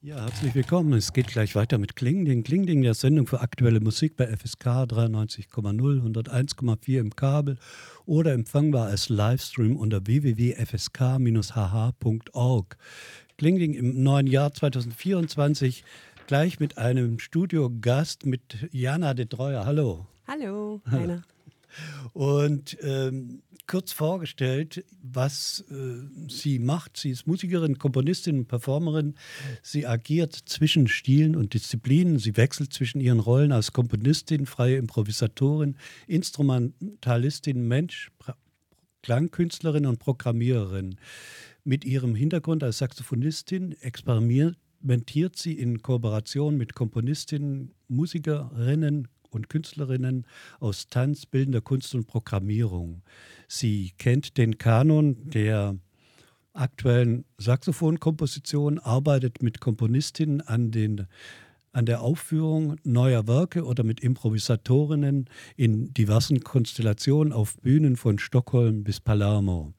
Ja, herzlich willkommen. Es geht gleich weiter mit Klingding. Klingding, der Sendung für aktuelle Musik bei FSK 93,0, 101,4 im Kabel oder empfangbar als Livestream unter www.fsk-hh.org. Klingding im neuen Jahr 2024 gleich mit einem Studiogast mit Jana de Treuer. Hallo. Hallo, Heiner. Und kurz vorgestellt, was sie macht. Sie ist Musikerin, Komponistin und Performerin. Sie agiert zwischen Stilen und Disziplinen. Sie wechselt zwischen ihren Rollen als Komponistin, freie Improvisatorin, Instrumentalistin, Mensch, Klangkünstlerin und Programmiererin. Mit ihrem Hintergrund als Saxophonistin experimentiert sie in Kooperation mit Komponistinnen, Musikerinnen und Künstlerinnen aus Tanz, bildender Kunst und Programmierung. Sie kennt den Kanon der aktuellen Saxophonkomposition, arbeitet mit Komponistinnen an der Aufführung neuer Werke oder mit Improvisatorinnen in diversen Konstellationen auf Bühnen von Stockholm bis Palermo.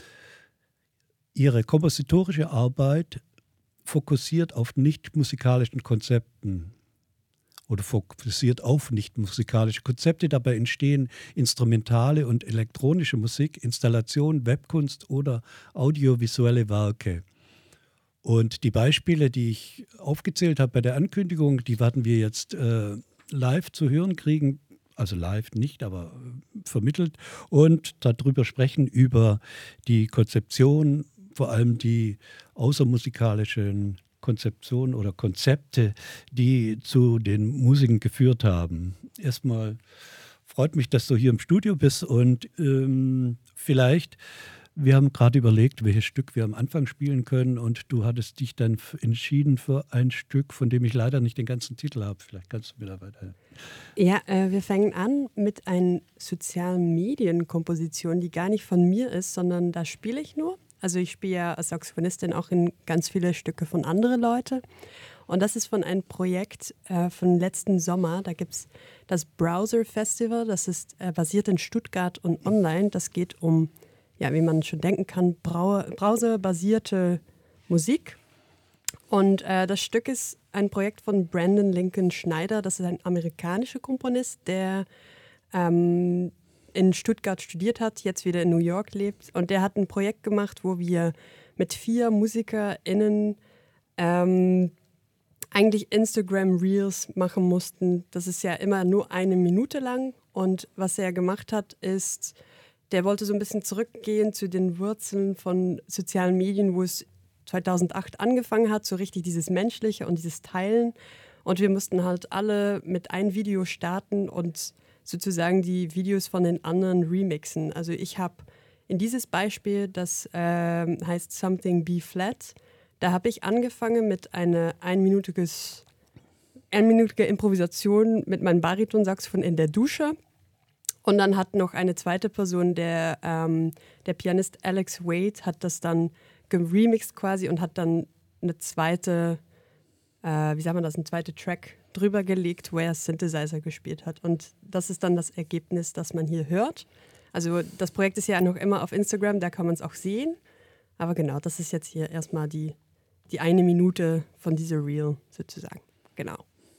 Ihre kompositorische Arbeit fokussiert auf nicht-musikalischen Konzepten oder fokussiert auf nicht-musikalische Konzepte. Dabei entstehen instrumentale und elektronische Musik, Installation, Webkunst oder audiovisuelle Werke. Und die Beispiele, die ich aufgezählt habe bei der Ankündigung, die werden wir jetzt live zu hören kriegen. Also live nicht, aber vermittelt. Und darüber sprechen, über die Konzeption, vor allem die außermusikalischen Konzeptionen oder Konzepte, die zu den Musiken geführt haben. Erstmal freut mich, dass du hier im Studio bist und vielleicht, wir haben gerade überlegt, welches Stück wir am Anfang spielen können und du hattest dich dann entschieden für ein Stück, von dem ich leider nicht den ganzen Titel habe. Vielleicht kannst du mir da weiterhelfen. Ja, wir fangen an mit einer sozialen Medienkomposition, die gar nicht von mir ist, sondern da spiele ich nur. Also ich spiele ja als Saxophonistin auch in ganz viele Stücke von anderen Leuten. Und das ist von einem Projekt von letzten Sommer. Da gibt es das Browser Festival. Das ist basiert in Stuttgart und online. Das geht um, ja, wie man schon denken kann, browserbasierte Musik. Und das Stück ist ein Projekt von Brandon Lincoln Schneider. Das ist ein amerikanischer Komponist, der in Stuttgart studiert hat, jetzt wieder in New York lebt. Und der hat ein Projekt gemacht, wo wir mit 4 MusikerInnen eigentlich Instagram-Reels machen mussten. Das ist ja immer nur 1 Minute lang. Und was er gemacht hat, ist, der wollte so ein bisschen zurückgehen zu den Wurzeln von sozialen Medien, wo es 2008 angefangen hat, so richtig dieses Menschliche und dieses Teilen. Und wir mussten halt alle mit einem Video starten und sozusagen die Videos von den anderen remixen. Also ich habe in dieses Beispiel, das heißt Something B Flat, da habe ich angefangen mit einer einminütige Improvisation mit meinem Baritonsaxophon in der Dusche. Und dann hat noch eine zweite Person, der Pianist Alex Wade, hat das dann geremixed quasi und hat dann eine zweite, einen zweiten Track drüber gelegt, wo er Synthesizer gespielt hat. Und das ist dann das Ergebnis, das man hier hört. Also das Projekt ist ja noch immer auf Instagram, da kann man es auch sehen. Aber genau, das ist jetzt hier erstmal die 1 Minute von dieser Reel sozusagen. Genau.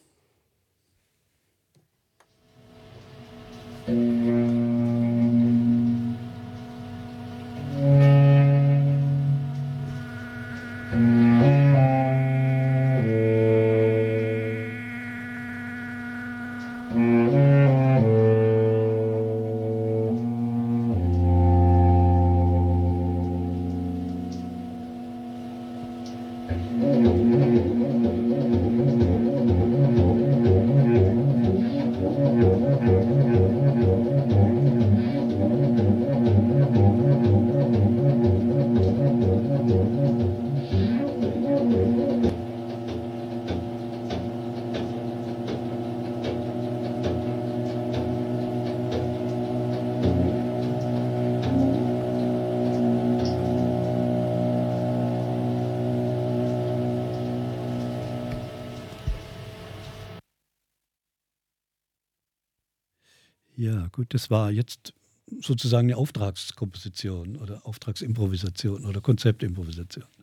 Ja, gut, das war jetzt sozusagen eine Auftragskomposition oder Auftragsimprovisation oder Konzeptimprovisation.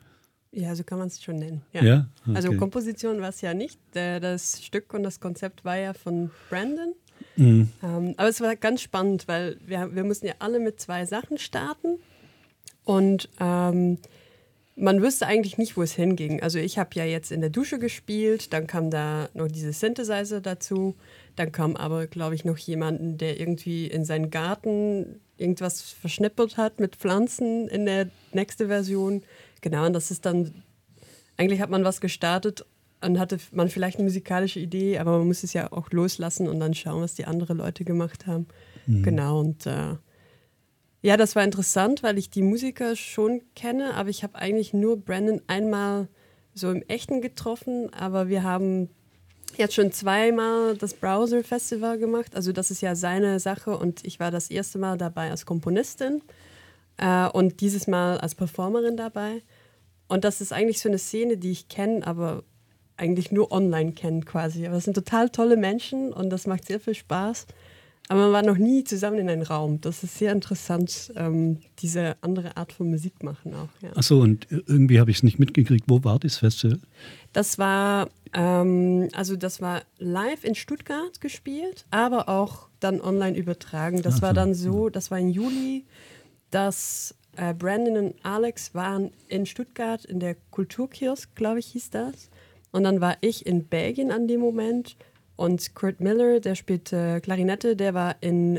Ja, so kann man es schon nennen. Ja. Ja? Okay. Also Komposition war es ja nicht. Das Stück und das Konzept war ja von Brandon. Aber es war ganz spannend, weil wir mussten ja alle mit 2 Sachen starten. Und man wüsste eigentlich nicht, wo es hinging. Also ich habe ja jetzt in der Dusche gespielt, dann kam da noch diese Synthesizer dazu, dann kam aber, glaube ich, noch jemanden, der irgendwie in seinen Garten irgendwas verschnippelt hat mit Pflanzen in der nächsten Version. Genau, und das ist dann, eigentlich hat man was gestartet und hatte man vielleicht eine musikalische Idee, aber man muss es ja auch loslassen und dann schauen, was die anderen Leute gemacht haben. Genau, und ja, das war interessant, weil ich die Musiker schon kenne, aber ich habe eigentlich nur Brandon einmal so im Echten getroffen, aber wir haben jetzt schon 2-mal das Browser Festival gemacht, also das ist ja seine Sache und ich war das erste Mal dabei als Komponistin und dieses Mal als Performerin dabei und das ist eigentlich so eine Szene, die ich kenne, aber eigentlich nur online kenne quasi, aber das sind total tolle Menschen und das macht sehr viel Spaß. Aber man war noch nie zusammen in einem Raum. Das ist sehr interessant, diese andere Art von Musik machen auch. Ja. Ach so, und irgendwie habe ich es nicht mitgekriegt. Wo war das Festival? Das war, das war live in Stuttgart gespielt, aber auch dann online übertragen. Das war dann so, das war im Juli, dass Brandon und Alex waren in Stuttgart in der Kulturkiosk, glaube ich, hieß das. Und dann war ich in Belgien an dem Moment. Und Kurt Miller, der spielt Klarinette, der war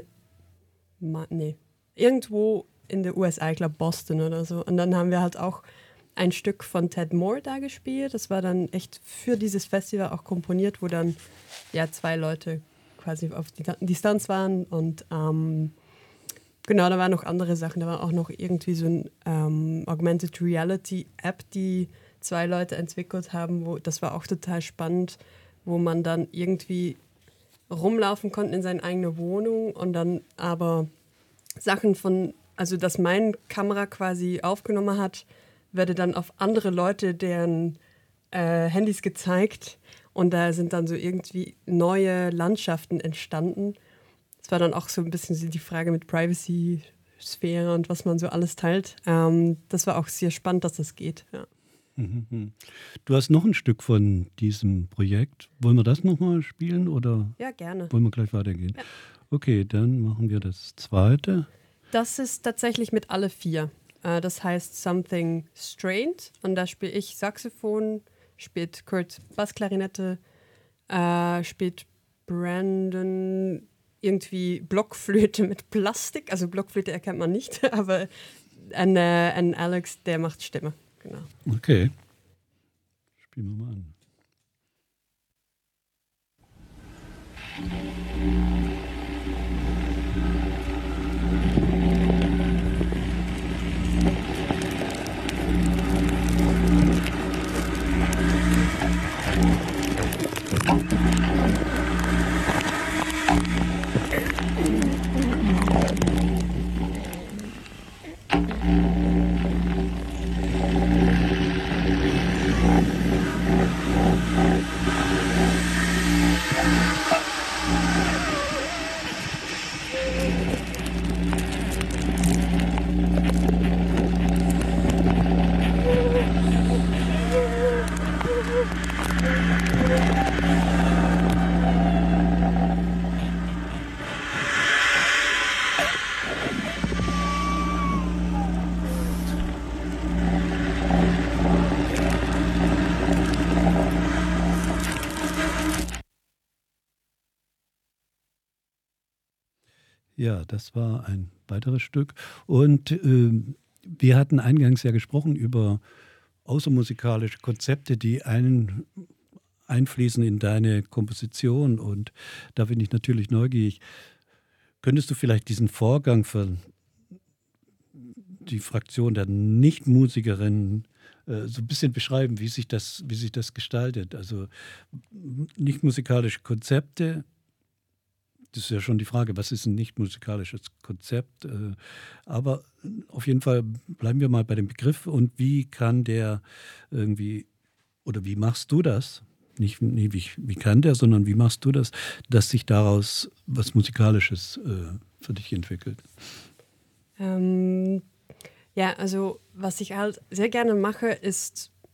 irgendwo in den USA, ich glaube Boston oder so. Und dann haben wir halt auch ein Stück von Ted Moore da gespielt. Das war dann echt für dieses Festival auch komponiert, wo dann 2 Leute quasi auf die Distanz waren. Und genau, da waren noch andere Sachen. Da war auch noch irgendwie so ein Augmented Reality App, die 2 Leute entwickelt haben. Das war auch total spannend, wo man dann irgendwie rumlaufen konnte in seine eigene Wohnung und dann aber Sachen also dass meine Kamera quasi aufgenommen hat, werde dann auf andere Leute, deren Handys gezeigt und da sind dann so irgendwie neue Landschaften entstanden. Es war dann auch so ein bisschen die Frage mit Privacy-Sphäre und was man so alles teilt. Das war auch sehr spannend, dass das geht, ja. Du hast noch ein Stück von diesem Projekt. Wollen wir das nochmal spielen oder Ja, gerne. wollen wir gleich weitergehen? Ja. Okay, dann machen wir das zweite. Das ist tatsächlich mit alle 4. Das heißt Something Strained und da spiele ich Saxophon, spielt Kurt Bassklarinette, spielt Brandon irgendwie Blockflöte mit Plastik. Also Blockflöte erkennt man nicht, aber ein Alex, der macht Stimme. Genau. Okay. Spielen wir mal an. Ja, das war ein weiteres Stück. Und wir hatten eingangs ja gesprochen über außermusikalische Konzepte, die einfließen in deine Komposition. Und da bin ich natürlich neugierig. Könntest du vielleicht diesen Vorgang für die Fraktion der Nichtmusikerinnen so ein bisschen beschreiben, wie sich das gestaltet? Also nicht musikalische Konzepte. Das ist ja schon die Frage, was ist ein nicht musikalisches Konzept? Aber auf jeden Fall bleiben wir mal bei dem Begriff und wie kann der irgendwie, oder wie machst du das? Nicht wie kann der, sondern wie machst du das, dass sich daraus was Musikalisches für dich entwickelt? Ja, also was ich halt sehr gerne mache, ist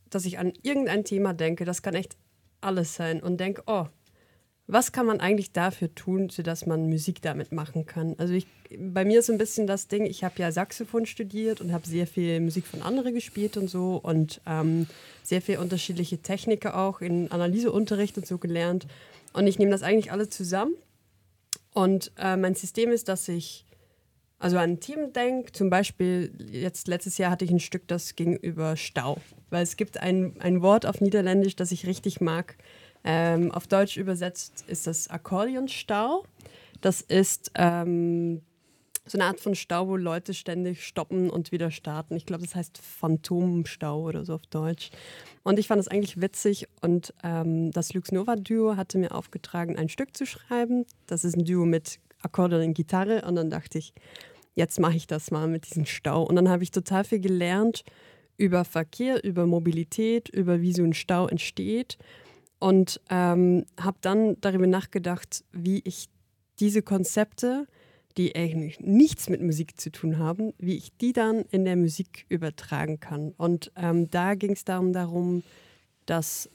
dass ich an irgendein Thema denke, das kann echt alles sein und denke, oh, was kann man eigentlich dafür tun, sodass man Musik damit machen kann? Also bei mir ist so ein bisschen das Ding, ich habe ja Saxophon studiert und habe sehr viel Musik von anderen gespielt und so und sehr viel unterschiedliche Techniken auch in Analyseunterricht und so gelernt. Und ich nehme das eigentlich alle zusammen. Und mein System ist, dass ich also an Themen denke. Zum Beispiel, letztes Jahr hatte ich ein Stück, das ging über Stau. Weil es gibt ein Wort auf Niederländisch, das ich richtig mag. Auf Deutsch übersetzt ist das Akkordeonstau. Das ist so eine Art von Stau, wo Leute ständig stoppen und wieder starten. Ich glaube, das heißt Phantomstau oder so auf Deutsch. Und ich fand das eigentlich witzig und das Lux Nova Duo hatte mir aufgetragen, ein Stück zu schreiben. Das ist ein Duo mit Akkordeon und Gitarre und dann dachte ich, jetzt mache ich das mal mit diesem Stau. Und dann habe ich total viel gelernt über Verkehr, über Mobilität, über wie so ein Stau entsteht. Und habe dann darüber nachgedacht, wie ich diese Konzepte, die eigentlich nichts mit Musik zu tun haben, wie ich die dann in der Musik übertragen kann. Und da ging es darum, dass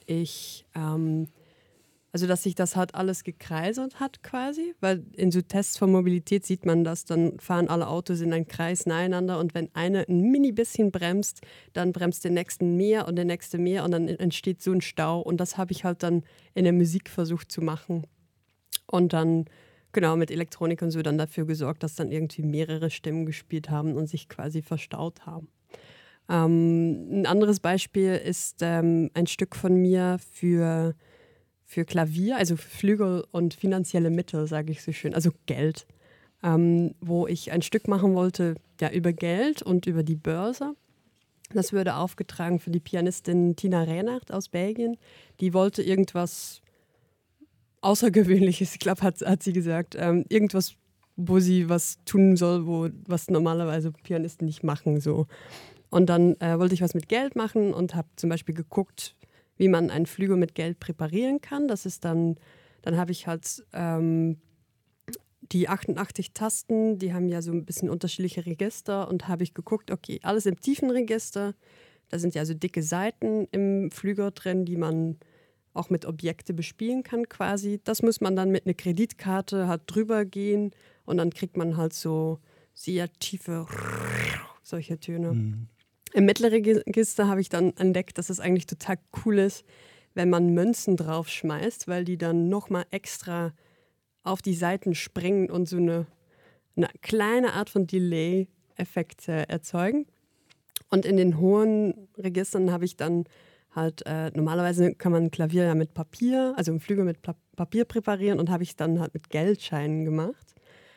dass sich das halt alles gekreiselt hat quasi, weil in so Tests von Mobilität sieht man das, dann fahren alle Autos in einen Kreis nacheinander und wenn einer ein mini bisschen bremst, dann bremst der nächste mehr und der nächste mehr und dann entsteht so ein Stau und das habe ich halt dann in der Musik versucht zu machen und dann genau mit Elektronik und so dann dafür gesorgt, dass dann irgendwie mehrere Stimmen gespielt haben und sich quasi verstaut haben. Ein anderes Beispiel ist ein Stück von mir für Klavier, also für Flügel und finanzielle Mittel, sage ich so schön, also Geld, wo ich ein Stück machen wollte, ja, über Geld und über die Börse. Das wurde aufgetragen für die Pianistin Tina Reinhardt aus Belgien. Die wollte irgendwas Außergewöhnliches, ich glaube, hat sie gesagt, irgendwas, wo sie was tun soll, was normalerweise Pianisten nicht machen. So. Und dann wollte ich was mit Geld machen und habe zum Beispiel geguckt, wie man einen Flügel mit Geld präparieren kann. Das ist dann habe ich halt die 88 Tasten, die haben ja so ein bisschen unterschiedliche Register und habe ich geguckt, okay, alles im tiefen Register, da sind ja so dicke Saiten im Flügel drin, die man auch mit Objekte bespielen kann quasi. Das muss man dann mit einer Kreditkarte halt drüber gehen und dann kriegt man halt so sehr tiefe solche Töne. Mhm. Im mittleren Register habe ich dann entdeckt, dass es eigentlich total cool ist, wenn man Münzen draufschmeißt, weil die dann nochmal extra auf die Seiten springen und so eine kleine Art von Delay-Effekt erzeugen. Und in den hohen Registern habe ich dann halt, normalerweise kann man ein Klavier ja mit Papier, also einen Flügel mit Papier präparieren und habe ich dann halt mit Geldscheinen gemacht.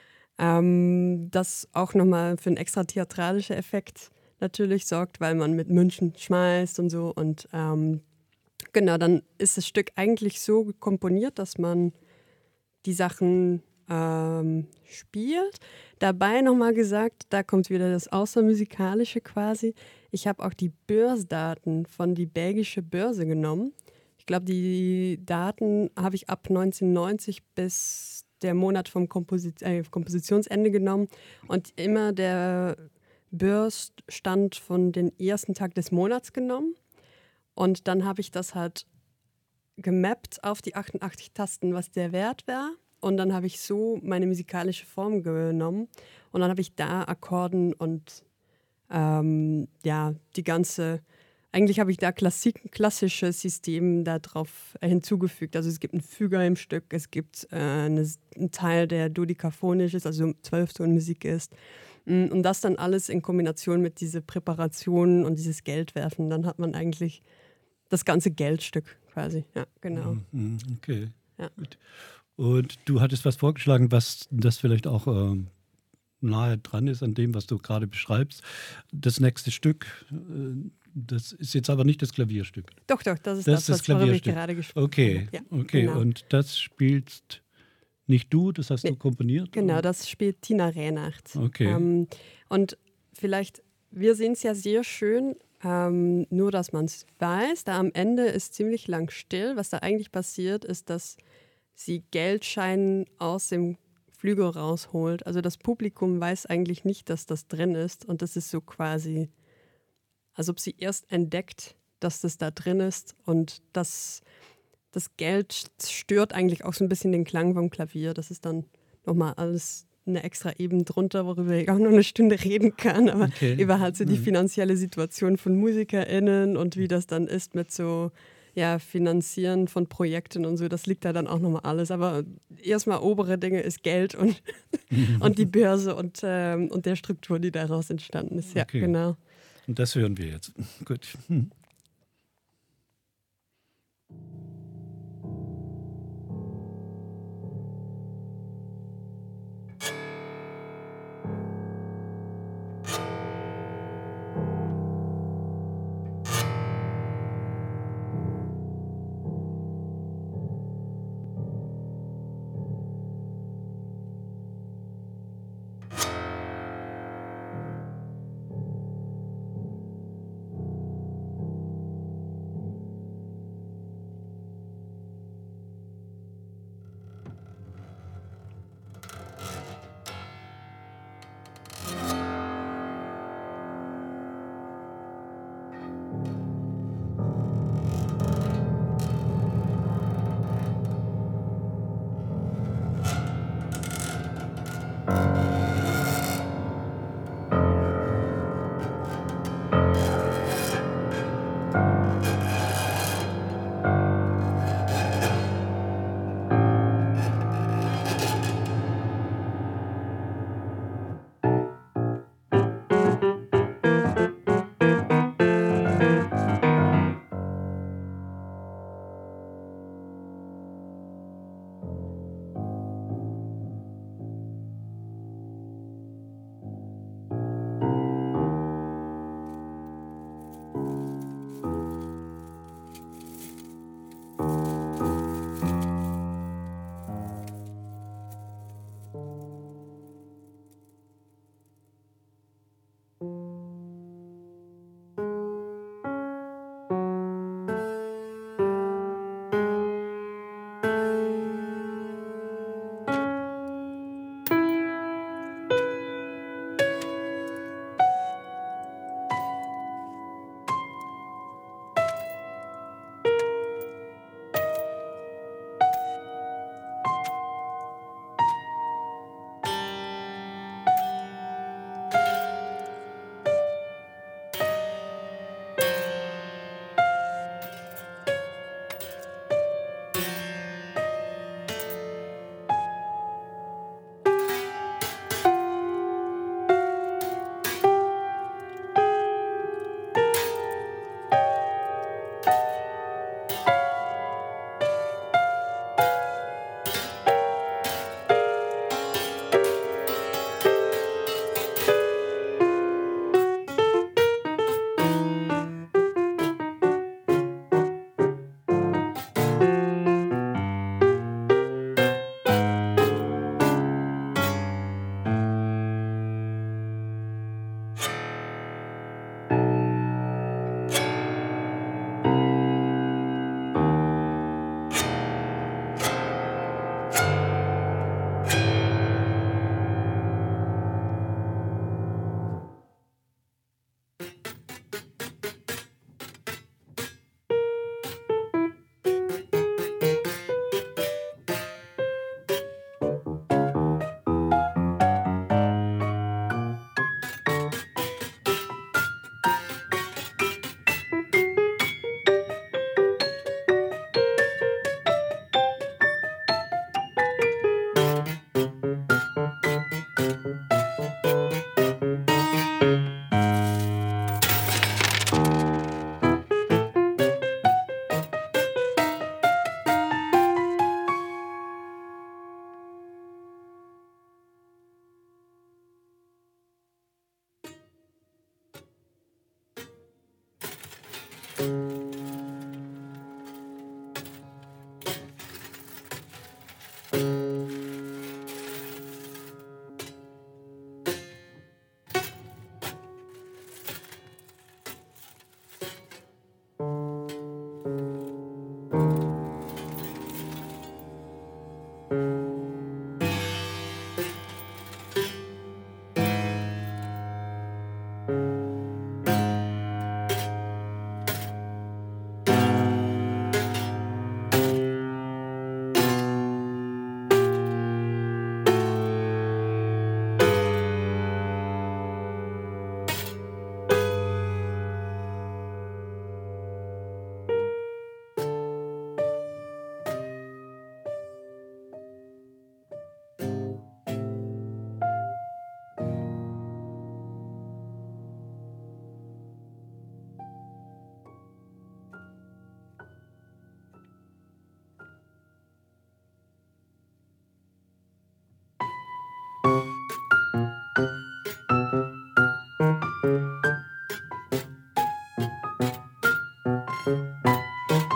Das auch nochmal für einen extra theatralischen Effekt natürlich sorgt, weil man mit Münzen schmeißt und so. Und genau, dann ist das Stück eigentlich so komponiert, dass man die Sachen spielt. Dabei nochmal gesagt, da kommt wieder das Außermusikalische quasi. Ich habe auch die Börsdaten von die belgische Börse genommen. Ich glaube, die Daten habe ich ab 1990 bis der Monat vom Kompositionsende genommen und immer der Börsstand von den ersten Tag des Monats genommen. Und dann habe ich das halt gemappt auf die 88 Tasten, was der Wert war. Und dann habe ich so meine musikalische Form genommen. Und dann habe ich da Akkorden und die ganze, eigentlich habe ich da klassische System da drauf hinzugefügt. Also es gibt einen Füger im Stück, es gibt einen Teil, der dodekaphonisch ist, also 12-Ton-Musik ist. Und das dann alles in Kombination mit dieser Präparation und dieses Geldwerfen, dann hat man eigentlich das ganze Geldstück quasi. Ja, genau. Okay. Ja. Gut. Und du hattest was vorgeschlagen, was das vielleicht auch nahe dran ist an dem, was du gerade beschreibst. Das nächste Stück, das ist jetzt aber nicht das Klavierstück. Doch, das ist das worüber ich gerade gesprochen habe. Okay, ja, okay. Genau. Und das spielst nicht du, das hast du komponiert? Genau, oder? das spielt Tina Reinhardt. Okay. Und vielleicht, wir sehen es ja sehr schön, nur dass man es weiß, da am Ende ist ziemlich lang still. Was da eigentlich passiert, ist, dass sie Geldscheine aus dem Flügel rausholt. Also das Publikum weiß eigentlich nicht, dass das drin ist. Und das ist so quasi, als ob sie erst entdeckt, dass das da drin ist und das Geld stört eigentlich auch so ein bisschen den Klang vom Klavier. Das ist dann nochmal alles eine extra Ebene drunter, worüber ich auch noch eine Stunde reden kann, aber über halt so die finanzielle Situation von MusikerInnen und wie das dann ist mit so Finanzieren von Projekten und so, das liegt da dann auch nochmal alles. Aber erstmal obere Dinge ist Geld und, und die Börse und der Struktur, die daraus entstanden ist. Ja, genau. Und das hören wir jetzt. Gut.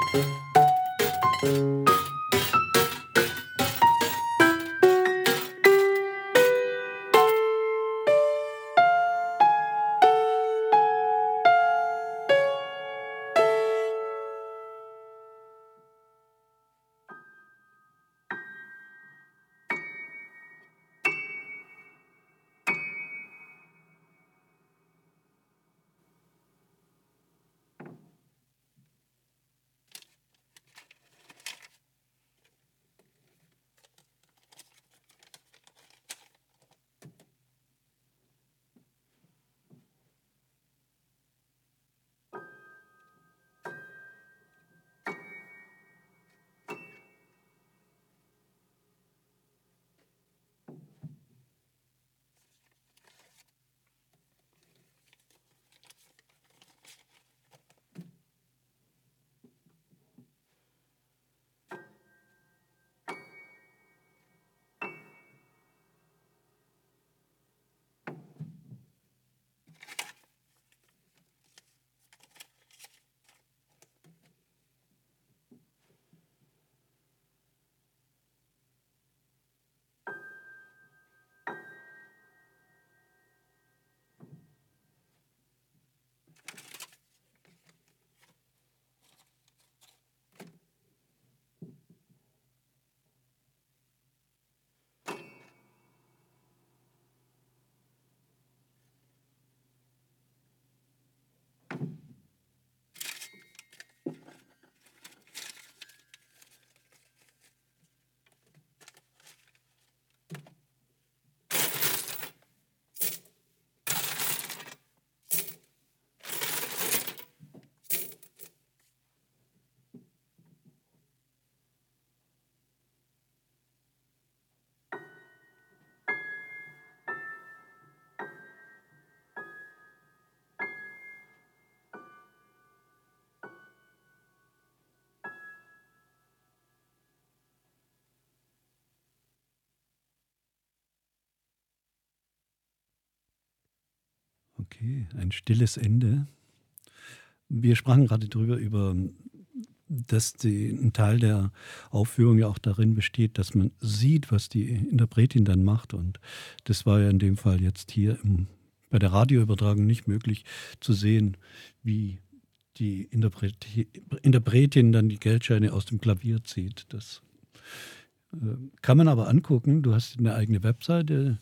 Okay, ein stilles Ende. Wir sprachen gerade darüber, dass ein Teil der Aufführung ja auch darin besteht, dass man sieht, was die Interpretin dann macht. Und das war ja in dem Fall jetzt hier bei der Radioübertragung nicht möglich zu sehen, wie die Interpretin dann die Geldscheine aus dem Klavier zieht. Das kann man aber angucken. Du hast eine eigene Webseite.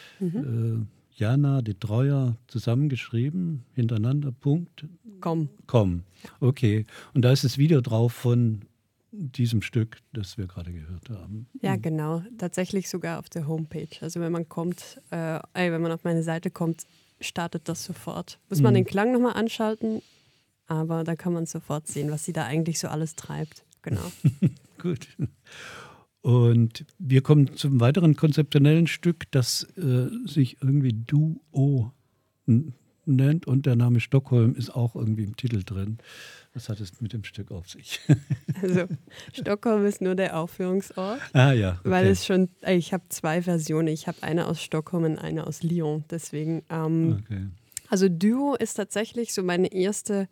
Jana de Treuer zusammengeschrieben, hintereinander, Punkt. Com. Okay. Und da ist das Video drauf von diesem Stück, das wir gerade gehört haben. Ja, genau. Tatsächlich sogar auf der Homepage. Also wenn man wenn man auf meine Seite kommt, startet das sofort. Muss man den Klang nochmal anschalten, aber da kann man sofort sehen, was sie da eigentlich so alles treibt. Genau. Gut. Und wir kommen zum weiteren konzeptionellen Stück, das sich irgendwie Duo nennt und der Name Stockholm ist auch irgendwie im Titel drin. Was hat es mit dem Stück auf sich? Also Stockholm ist nur der Aufführungsort. Ah ja. Okay. Weil ich habe 2 Versionen. Ich habe eine aus Stockholm und eine aus Lyon. Deswegen, Okay. Also Duo ist tatsächlich so meine erste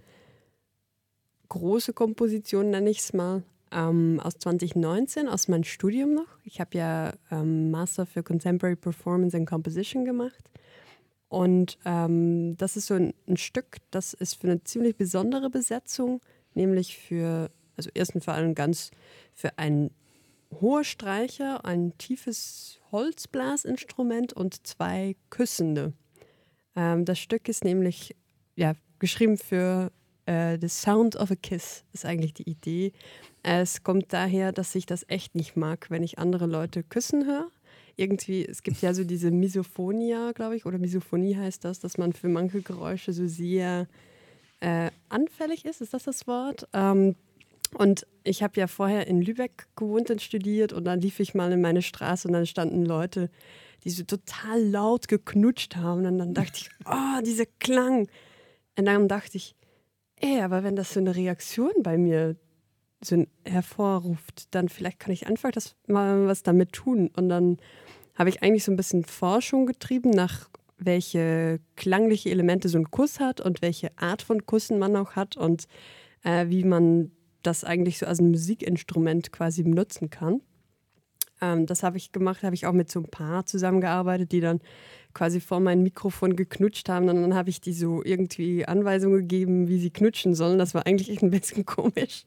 große Komposition, nenne ich es mal. Aus 2019, aus meinem Studium noch. Ich habe ja Master für Contemporary Performance and Composition gemacht. Und das ist so ein Stück, das ist für eine ziemlich besondere Besetzung, nämlich erstens vor allem ganz für einen hohen Streicher, ein tiefes Holzblasinstrument und 2 Küssende. Das Stück ist nämlich geschrieben für The Sound of a Kiss, ist eigentlich die Idee. Es kommt daher, dass ich das echt nicht mag, wenn ich andere Leute küssen höre. Irgendwie, es gibt ja so diese Misophonia, glaube ich, oder Misophonie heißt das, dass man für manche Geräusche so sehr anfällig ist das Wort? Und ich habe ja vorher in Lübeck gewohnt und studiert und dann lief ich mal in meine Straße und dann standen Leute, die so total laut geknutscht haben und dann dachte ich, oh, dieser Klang. Und dann dachte ich, aber wenn das so eine Reaktion bei mir so hervorruft, dann vielleicht kann ich einfach mal was damit tun. Und dann habe ich eigentlich so ein bisschen Forschung getrieben nach welche klangliche Elemente so ein Kuss hat und welche Art von Kussen man auch hat und wie man das eigentlich so als ein Musikinstrument quasi benutzen kann. Das habe ich gemacht, habe ich auch mit so ein Paar zusammengearbeitet, die dann quasi vor mein Mikrofon geknutscht haben. Und dann habe ich die so irgendwie Anweisungen gegeben, wie sie knutschen sollen. Das war eigentlich echt ein bisschen komisch.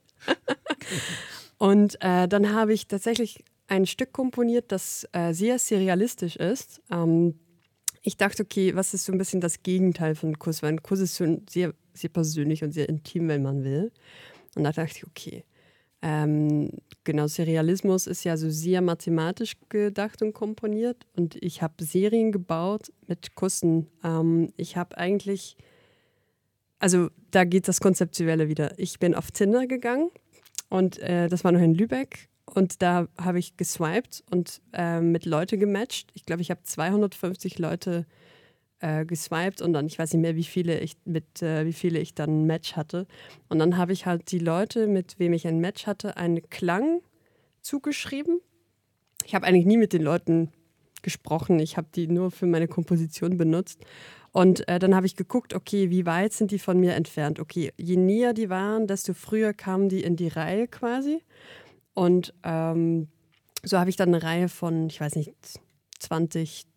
Und dann habe ich tatsächlich ein Stück komponiert, das sehr serialistisch ist. Ich dachte, okay, was ist so ein bisschen das Gegenteil von Kuss? Weil ein Kuss ist schon sehr, sehr persönlich und sehr intim, wenn man will. Und da dachte ich, okay, genau, Serialismus ist ja so sehr mathematisch gedacht und komponiert. Und ich habe Serien gebaut mit Kussen. Ich habe eigentlich, also da geht das Konzeptuelle wieder. Ich bin auf Tinder gegangen und das war noch in Lübeck. Und da habe ich geswiped und mit Leute gematcht. Ich glaube, ich habe 250 Leute geswiped und dann, ich weiß nicht mehr, wie viele ich dann ein Match hatte. Und dann habe ich halt die Leute, mit wem ich ein Match hatte, einen Klang zugeschrieben. Ich habe eigentlich nie mit den Leuten gesprochen. Ich habe die nur für meine Komposition benutzt. Und dann habe ich geguckt, okay, wie weit sind die von mir entfernt? Okay, je näher die waren, desto früher kamen die in die Reihe quasi. Und so habe ich dann eine Reihe von, ich weiß nicht, 20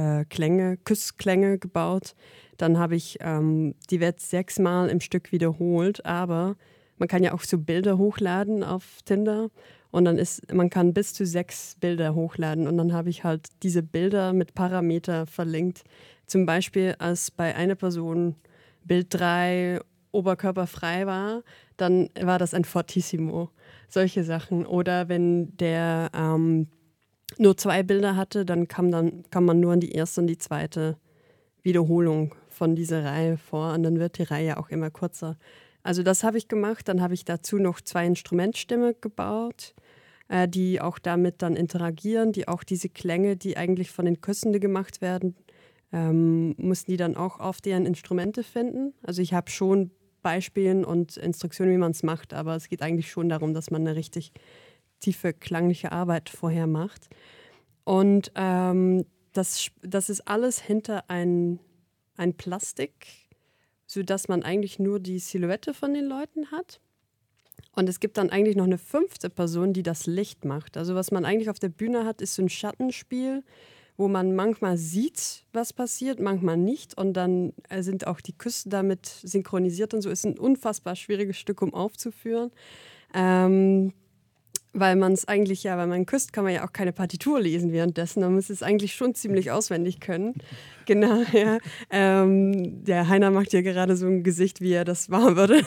Küssklänge gebaut. Dann habe ich, die wird 6-mal im Stück wiederholt, aber man kann ja auch so Bilder hochladen auf Tinder und man kann bis zu 6 Bilder hochladen und dann habe ich halt diese Bilder mit Parameter verlinkt. Zum Beispiel, als bei einer Person Bild 3 oberkörperfrei war, dann war das ein Fortissimo. Solche Sachen. Oder wenn der nur 2 Bilder hatte, dann kam man nur in die erste und die zweite Wiederholung von dieser Reihe vor und dann wird die Reihe auch immer kürzer. Also das habe ich gemacht. Dann habe ich dazu noch 2 Instrumentstämme gebaut, die auch damit dann interagieren, die auch diese Klänge, die eigentlich von den Küssenden gemacht werden, mussten die dann auch auf deren Instrumente finden. Also ich habe schon Beispielen und Instruktionen, wie man es macht, aber es geht eigentlich schon darum, dass man eine richtig tiefe klangliche Arbeit vorher macht. Und das ist alles hinter ein Plastik, sodass man eigentlich nur die Silhouette von den Leuten hat. Und es gibt dann eigentlich noch eine 5. Person, die das Licht macht. Also was man eigentlich auf der Bühne hat, ist so ein Schattenspiel, wo man manchmal sieht, was passiert, manchmal nicht. Und dann sind auch die Küsse damit synchronisiert und so. Ist ein unfassbar schwieriges Stück, um aufzuführen. Weil man es eigentlich ja, wenn man küsst, kann man ja auch keine Partitur lesen währenddessen. Man muss es eigentlich schon ziemlich auswendig können. Genau, ja. Der Heiner macht ja gerade so ein Gesicht, wie er das machen würde.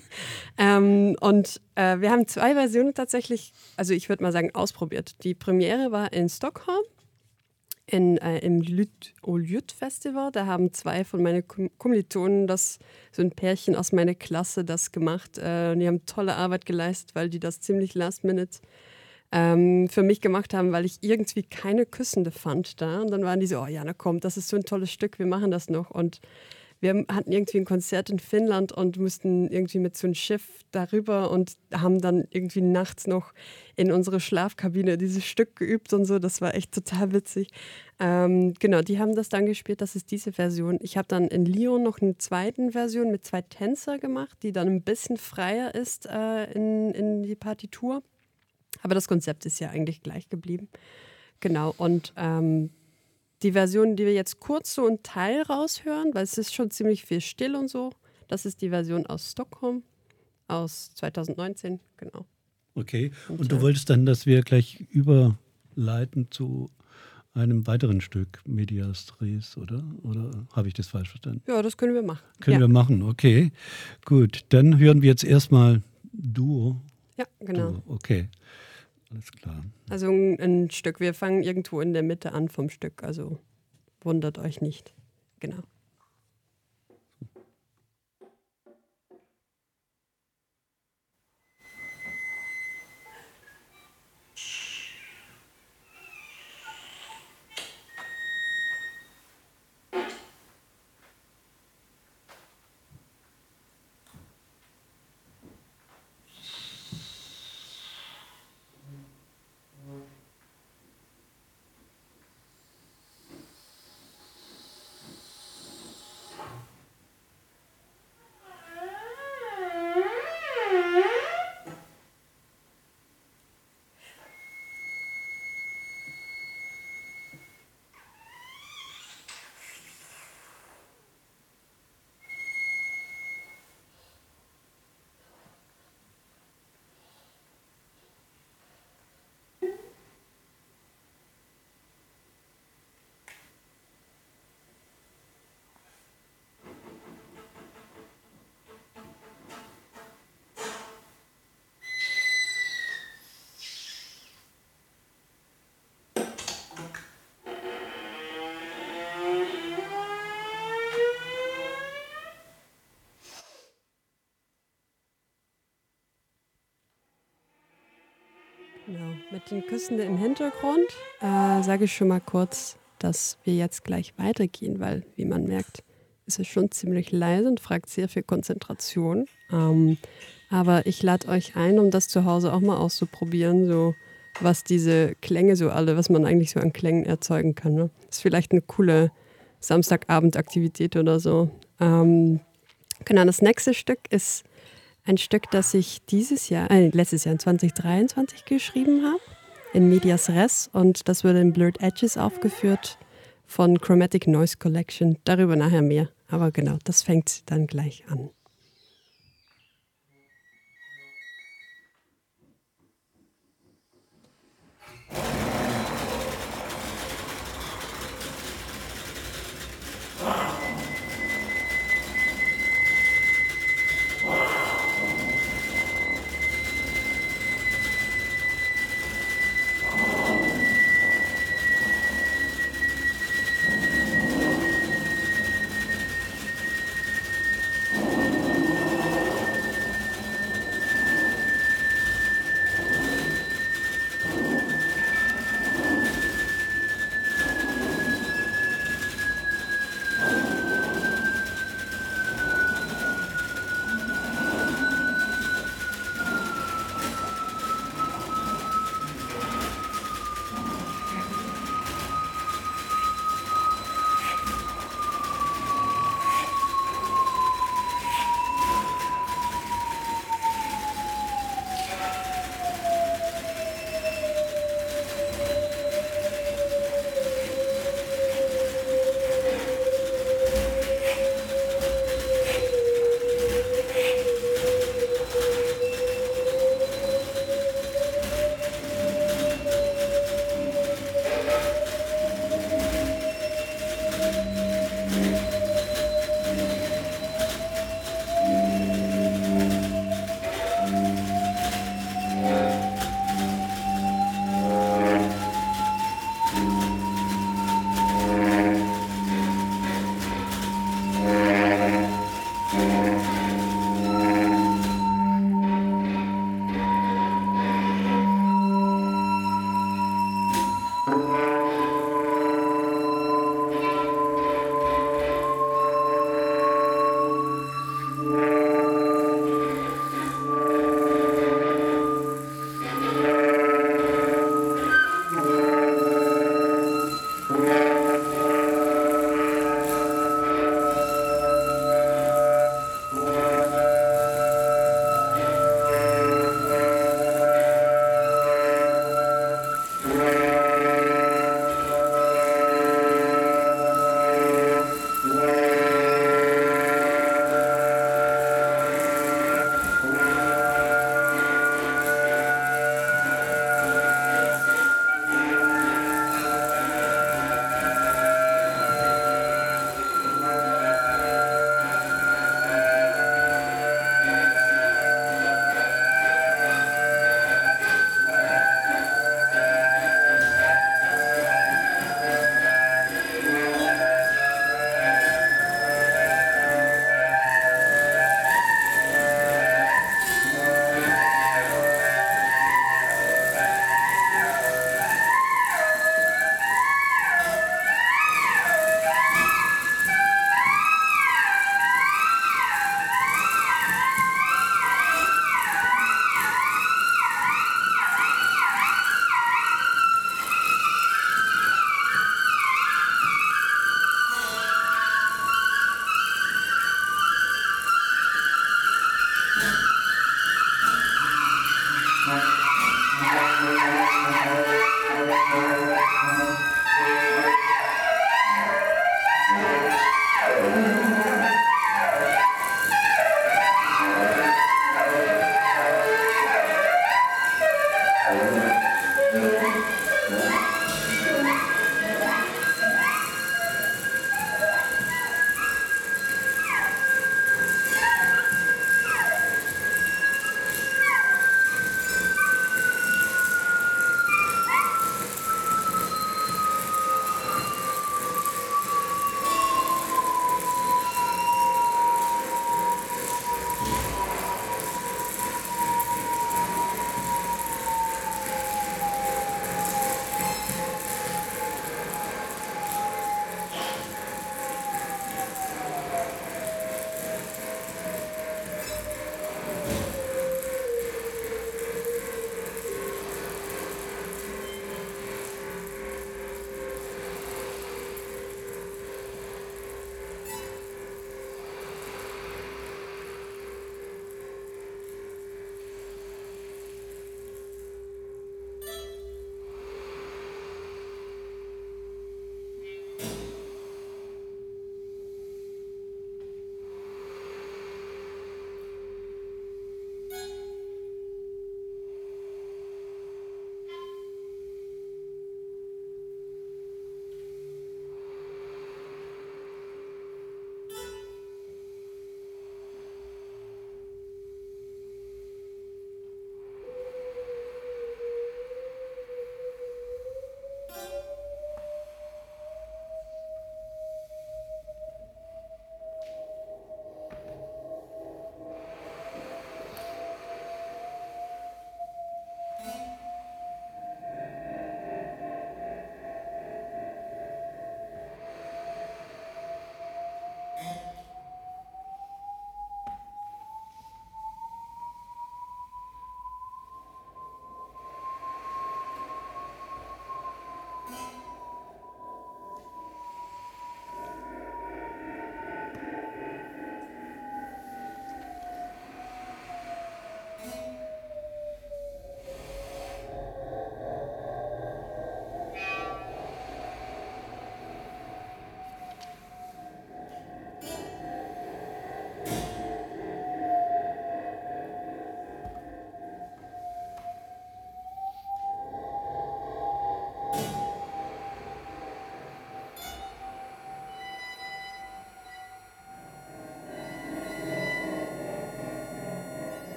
Wir haben 2 Versionen tatsächlich, also ich würde mal sagen, ausprobiert. Die Premiere war in Stockholm. Im Lyt Festival, da haben 2 von meinen Kommilitonen, so ein Pärchen aus meiner Klasse, das gemacht. Die haben tolle Arbeit geleistet, weil die das ziemlich last minute für mich gemacht haben, weil ich irgendwie keine Küssende fand da. Und dann waren die so, oh ja, na komm, das ist so ein tolles Stück, wir machen das noch. Und wir hatten irgendwie ein Konzert in Finnland und mussten irgendwie mit so einem Schiff darüber und haben dann irgendwie nachts noch in unsere Schlafkabine dieses Stück geübt und so. Das war echt total witzig. Genau, die haben das dann gespielt, das ist diese Version. Ich habe dann in Lyon noch eine 2. Version mit 2 Tänzer gemacht, die dann ein bisschen freier ist in die Partitur. Aber das Konzept ist ja eigentlich gleich geblieben. Genau, und die Version, die wir jetzt kurz so einen Teil raushören, weil es ist schon ziemlich viel still und so, das ist die Version aus Stockholm, aus 2019, genau. Okay, und du wolltest dann, dass wir gleich überleiten zu einem weiteren Stück, Medias Res, oder? Oder habe ich das falsch verstanden? Ja, das können wir machen. Können wir machen, okay. Gut, dann hören wir jetzt erstmal Duo. Ja, genau. Duo. Okay, alles klar. Also ein Stück, wir fangen irgendwo in der Mitte an vom Stück, also wundert euch nicht. Genau. Genau. Mit den Küssen im Hintergrund sage ich schon mal kurz, dass wir jetzt gleich weitergehen, weil, wie man merkt, ist es schon ziemlich leise und fragt sehr viel Konzentration. Aber ich lade euch ein, um das zu Hause auch mal auszuprobieren, so was diese Klänge so alle, was man eigentlich so an Klängen erzeugen kann. Ne? Ist vielleicht eine coole Samstagabendaktivität oder so. Genau, das nächste Stück ist ein Stück, das ich letztes Jahr in 2023 geschrieben habe, in Medias Res. Und das wurde in Blurred Edges aufgeführt von Chromatic Noise Collection. Darüber nachher mehr. Aber genau, das fängt dann gleich an.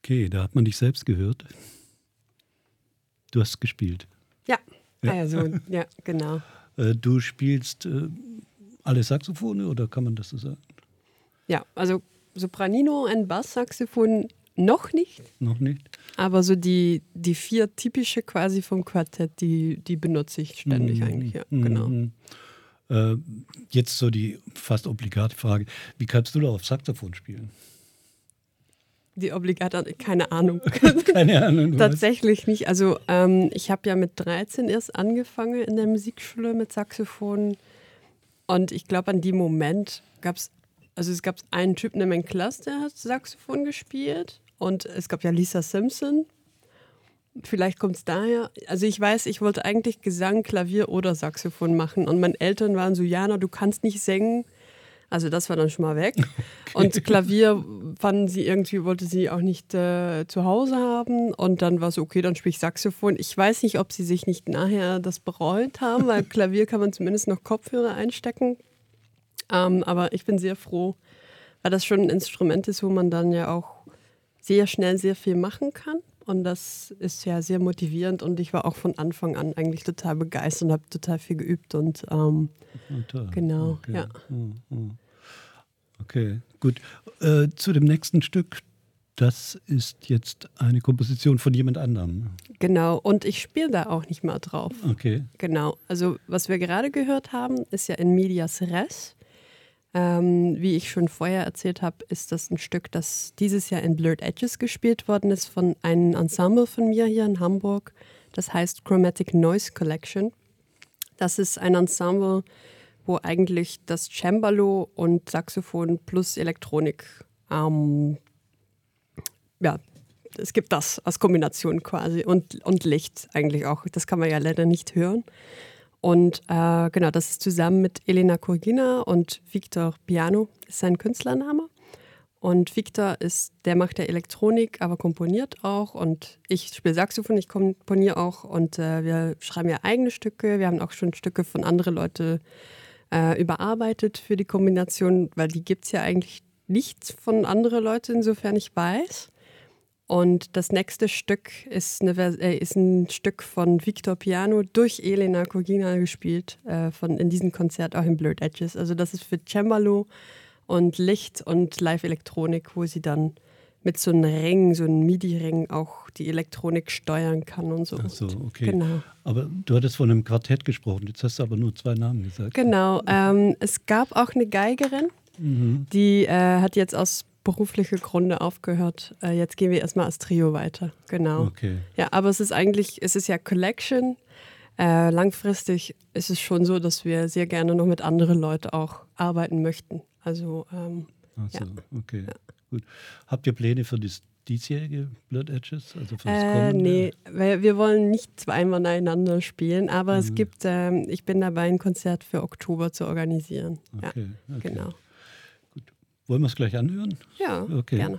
Okay, da hat man dich selbst gehört. Du hast gespielt. Ja, Ja. also, ja, genau. Du spielst alle Saxophone oder kann man das so sagen? Ja, also Sopranino und Basssaxophon noch nicht, Noch nicht? aber so die 4 typische quasi vom Quartett, die benutze ich ständig eigentlich, ja, genau. Jetzt so die fast obligate Frage, wie kannst du da auf Saxophon spielen? Die obligate, keine Ahnung. Keine Ahnung. Tatsächlich nicht. Also ich habe ja mit 13 erst angefangen in der Musikschule mit Saxophon und ich glaube, an dem Moment gab es einen Typen in meiner Klasse, der hat Saxophon gespielt und es gab ja Lisa Simpson. Vielleicht kommt es daher. Also ich weiß, ich wollte eigentlich Gesang, Klavier oder Saxophon machen und meine Eltern waren so, Jana, du kannst nicht singen. Also das war dann schon mal weg. Okay. Und Klavier wollte sie auch nicht zu Hause haben. Und dann war so, okay, dann spiele ich Saxophon. Ich weiß nicht, ob sie sich nicht nachher das bereut haben, weil Klavier kann man zumindest noch Kopfhörer einstecken. Aber ich bin sehr froh, weil das schon ein Instrument ist, wo man dann ja auch sehr schnell sehr viel machen kann. Und das ist ja sehr motivierend und ich war auch von Anfang an eigentlich total begeistert und habe total viel geübt und genau, okay. ja. Okay, gut. Zu dem nächsten Stück, das ist jetzt eine Komposition von jemand anderem. Genau, und ich spiele da auch nicht mal drauf. Okay. Genau, also was wir gerade gehört haben, ist ja in medias res. Wie ich schon vorher erzählt habe, ist das ein Stück, das dieses Jahr in Blurred Edges gespielt worden ist von einem Ensemble von mir hier in Hamburg. Das heißt Chromatic Noise Collection. Das ist ein Ensemble, wo eigentlich das Cembalo und Saxophon plus Elektronik, es gibt das als Kombination quasi und Licht eigentlich auch. Das kann man ja leider nicht hören. Und genau, das ist zusammen mit Elena Kurgina und Victor Piano, ist sein Künstlername. Und Victor der macht ja Elektronik, aber komponiert auch. Und ich spiele Saxophon, ich komponiere auch. Und wir schreiben ja eigene Stücke. Wir haben auch schon Stücke von anderen Leuten überarbeitet für die Kombination, weil die gibt es ja eigentlich nicht von anderen Leuten, insofern ich weiß. Und das nächste Stück ist ein Stück von Victor Piano durch Elena Kurgina gespielt, in diesem Konzert auch in Blurred Edges. Also das ist für Cembalo und Licht und Live-Elektronik, wo sie dann mit so einem Ring, so einem MIDI-Ring auch die Elektronik steuern kann und so. Ach so, okay. Genau. Aber du hattest von einem Quartett gesprochen, jetzt hast du aber nur 2 Namen gesagt. Genau, es gab auch eine Geigerin, die hat jetzt aus berufliche Gründe aufgehört. Jetzt gehen wir erstmal als Trio weiter. Genau. Okay. Ja, aber es ist ja Collection. Langfristig ist es schon so, dass wir sehr gerne noch mit anderen Leuten auch arbeiten möchten. Also, Ach so, ja. okay. Ja. Gut. Habt ihr Pläne für das diesjährige Blurred Edges? Also für das kommende? Nee, weil wir wollen nicht zweimal nacheinander spielen, aber es gibt, ich bin dabei, ein Konzert für Oktober zu organisieren. Okay, ja, okay. Genau. Wollen wir es gleich anhören? Ja, okay. Gerne.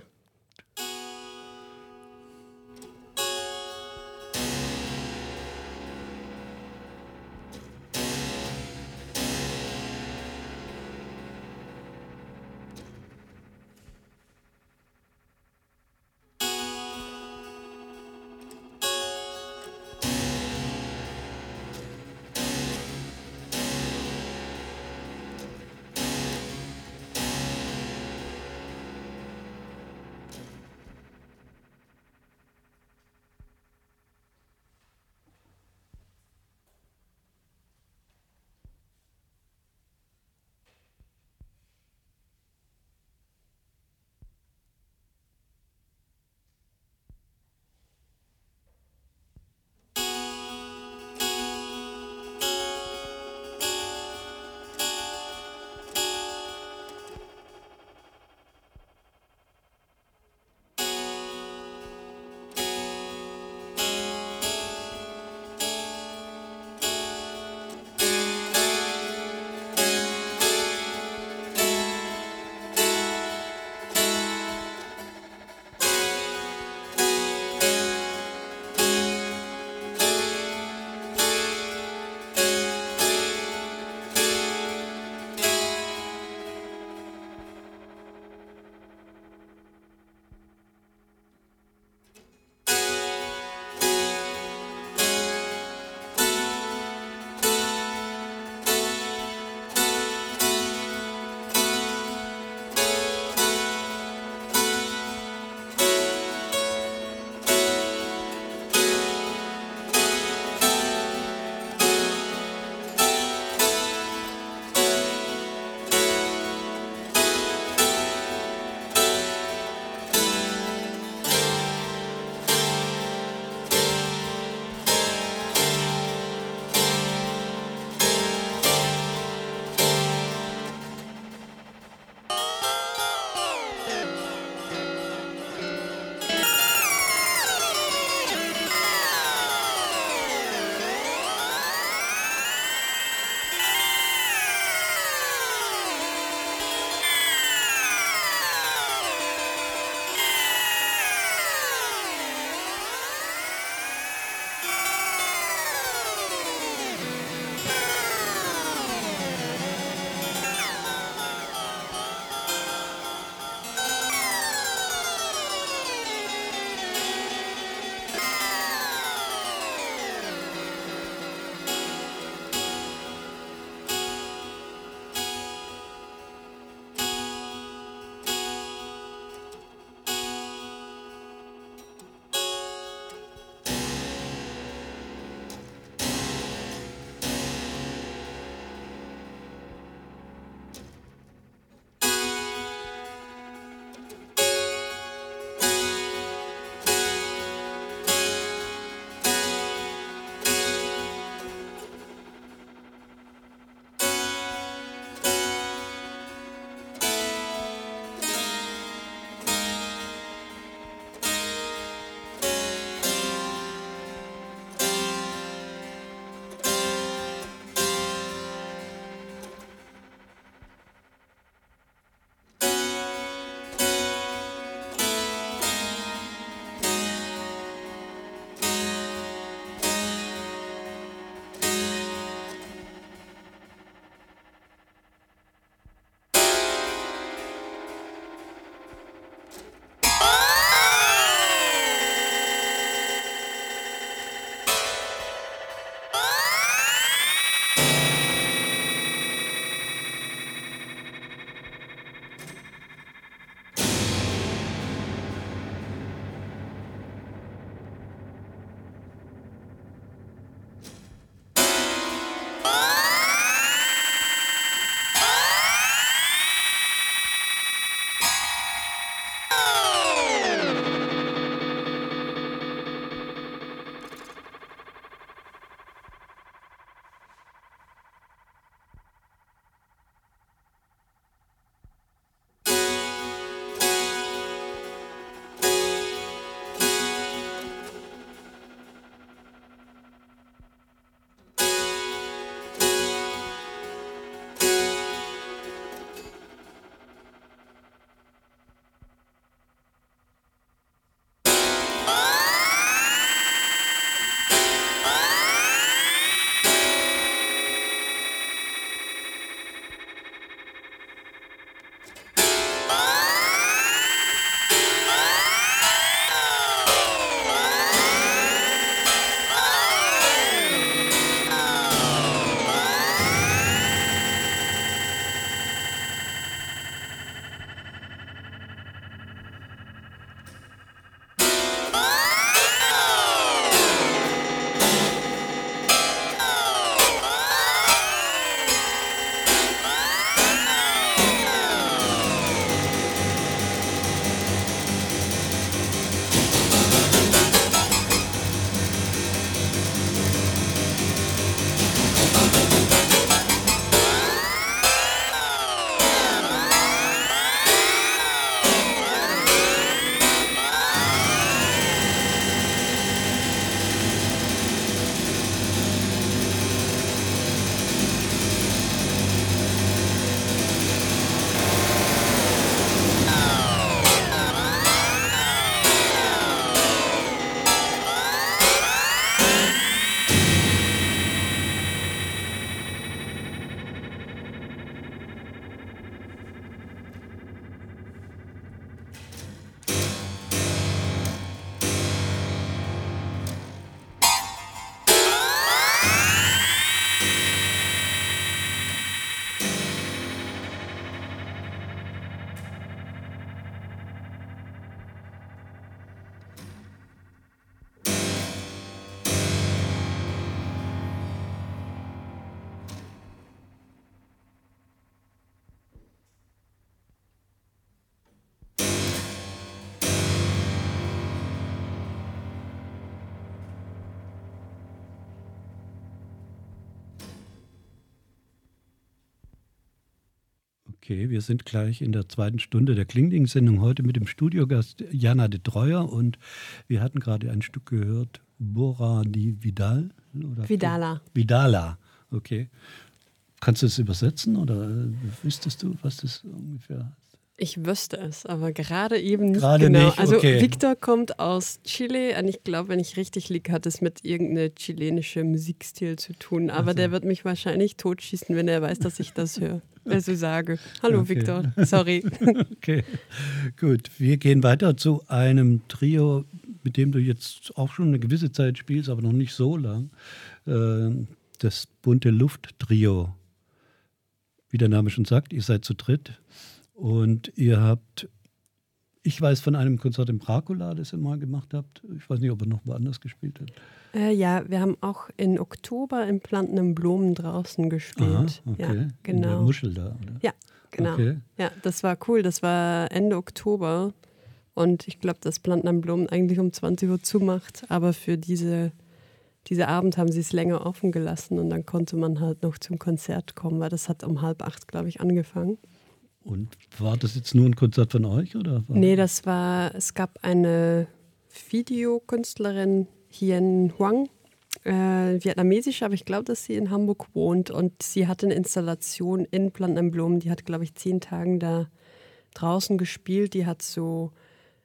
Okay, wir sind gleich in der zweiten Stunde der Klingding-Sendung heute mit dem Studiogast Jana de Treuer und wir hatten gerade ein Stück gehört, Bora di Vidal? Oder Vidala. Vidala, okay. Kannst du es übersetzen oder wüsstest du, was das ungefähr heißt? Ich wüsste es, aber gerade eben nicht Gerade genau. nicht, Also okay. Victor kommt aus Chile und ich glaube, wenn ich richtig liege, hat es mit irgendeinem chilenischen Musikstil zu tun. Aber der wird mich wahrscheinlich totschießen, wenn er weiß, dass ich das höre. Also sage. Hallo Okay. Victor, sorry. Okay, gut. Wir gehen weiter zu einem Trio, mit dem du jetzt auch schon eine gewisse Zeit spielst, aber noch nicht so lang. Das Bunte Luft Trio. Wie der Name schon sagt, ihr seid zu dritt. Und ihr habt, ich weiß von einem Konzert im Dracula, das ihr mal gemacht habt. Ich weiß nicht, ob ihr noch woanders gespielt habt. Ja, wir haben auch im Oktober im Planten Blumen draußen gespielt. Aha, okay. Ja, genau. In der Muschel da, oder? Ja, genau. Okay. Ja, das war cool. Das war Ende Oktober. Und ich glaube, dass Planten Blumen eigentlich um 20 Uhr zumacht. Aber für diese Abend haben sie es länger offen gelassen. Und dann konnte man halt noch zum Konzert kommen, weil das hat um 7:30, glaube ich, angefangen. Und war das jetzt nur ein Konzert von euch? Oder war Nee, es gab eine Videokünstlerin, Hien Huang, vietnamesisch, aber ich glaube, dass sie in Hamburg wohnt. Und sie hatte eine Installation in Planten Blumen. Die hat, glaube ich, 10 Tage da draußen gespielt. Die hat so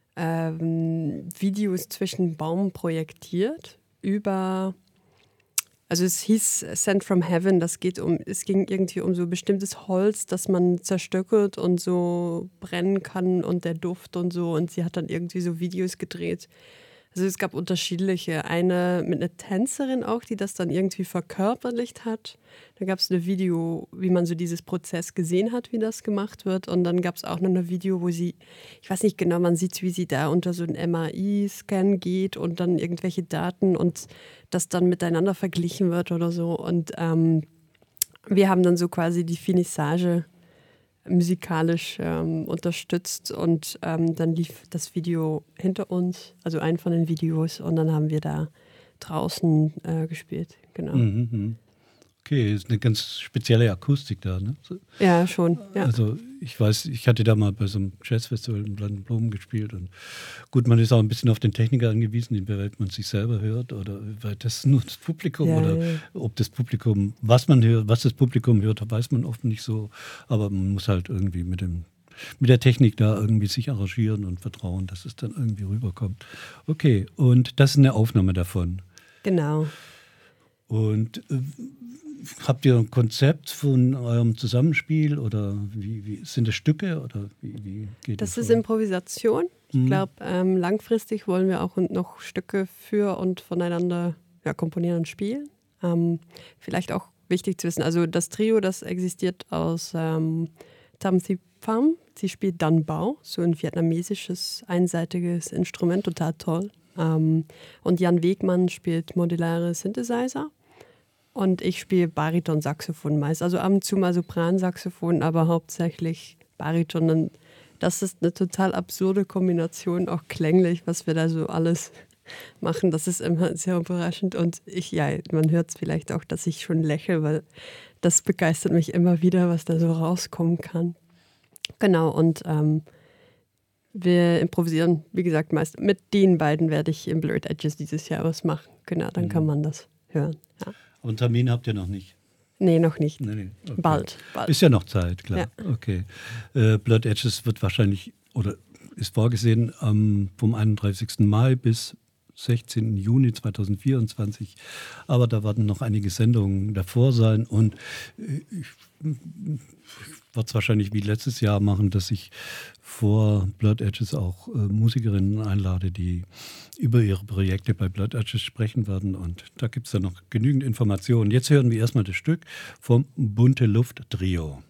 Videos zwischen Baumen projektiert also es hieß Sent from Heaven, es ging irgendwie um so bestimmtes Holz, das man zerstückelt und so brennen kann und der Duft und so. Und sie hat dann irgendwie so Videos gedreht. Also es gab unterschiedliche. Eine mit einer Tänzerin auch, die das dann irgendwie verkörperlicht hat. Da gab es ein Video, wie man so dieses Prozess gesehen hat, wie das gemacht wird. Und dann gab es auch noch ein Video, wo sie, ich weiß nicht genau, man sieht, wie sie da unter so einen MRI-Scan geht und dann irgendwelche Daten und das dann miteinander verglichen wird oder so. Und wir haben dann so quasi die Finissage musikalisch unterstützt und dann lief das Video hinter uns, also ein von den Videos, und dann haben wir da draußen gespielt, genau. Okay, ist eine ganz spezielle Akustik da, ne? Ja, schon. Ja. Also ich weiß, ich hatte da mal bei so einem Jazzfestival in Planten Blumen gespielt und gut, man ist auch ein bisschen auf den Techniker angewiesen, inwieweit man sich selber hört oder weil das nur das Publikum oder ob das Publikum, was man hört, was das Publikum hört, weiß man oft nicht so, aber man muss halt irgendwie mit der Technik da irgendwie sich arrangieren und vertrauen, dass es dann irgendwie rüberkommt. Okay, und das ist eine Aufnahme davon. Genau. Und habt ihr ein Konzept von eurem Zusammenspiel oder wie sind das Stücke oder wie geht das? Das ist Improvisation. Ich glaube, langfristig wollen wir auch noch Stücke für und voneinander komponieren und spielen. Vielleicht auch wichtig zu wissen, also das Trio, das existiert aus Tam Thi Pham. Sie spielt Danbao, so ein vietnamesisches einseitiges Instrument, total toll. Und Jan Wegmann spielt modulare Synthesizer. Und ich spiele Bariton-Saxophon meist. Also ab und zu mal Sopran-Saxophon, aber hauptsächlich Bariton. Und das ist eine total absurde Kombination, auch klänglich, was wir da so alles machen. Das ist immer sehr überraschend. Und man hört es vielleicht auch, dass ich schon lächle, weil das begeistert mich immer wieder, was da so rauskommen kann. Genau, und wir improvisieren, wie gesagt, meist. Mit den beiden werde ich im Blurred Edges dieses Jahr was machen. Genau, dann kann man das hören. Ja. Und Termin habt ihr noch nicht? Nee, noch nicht. Nee, okay. Bald. Ist ja noch Zeit, klar. Ja. Okay. Blurred Edges wird wahrscheinlich oder ist vorgesehen vom 31. Mai bis 16. Juni 2024. Aber da werden noch einige Sendungen davor sein. Und ich werde es wahrscheinlich wie letztes Jahr machen, dass ich vor Blurred Edges auch Musikerinnen einlade, die über ihre Projekte bei Blurred Edges sprechen werden. Und da gibt es dann noch genügend Informationen. Jetzt hören wir erstmal das Stück vom Bunte Luft Trio.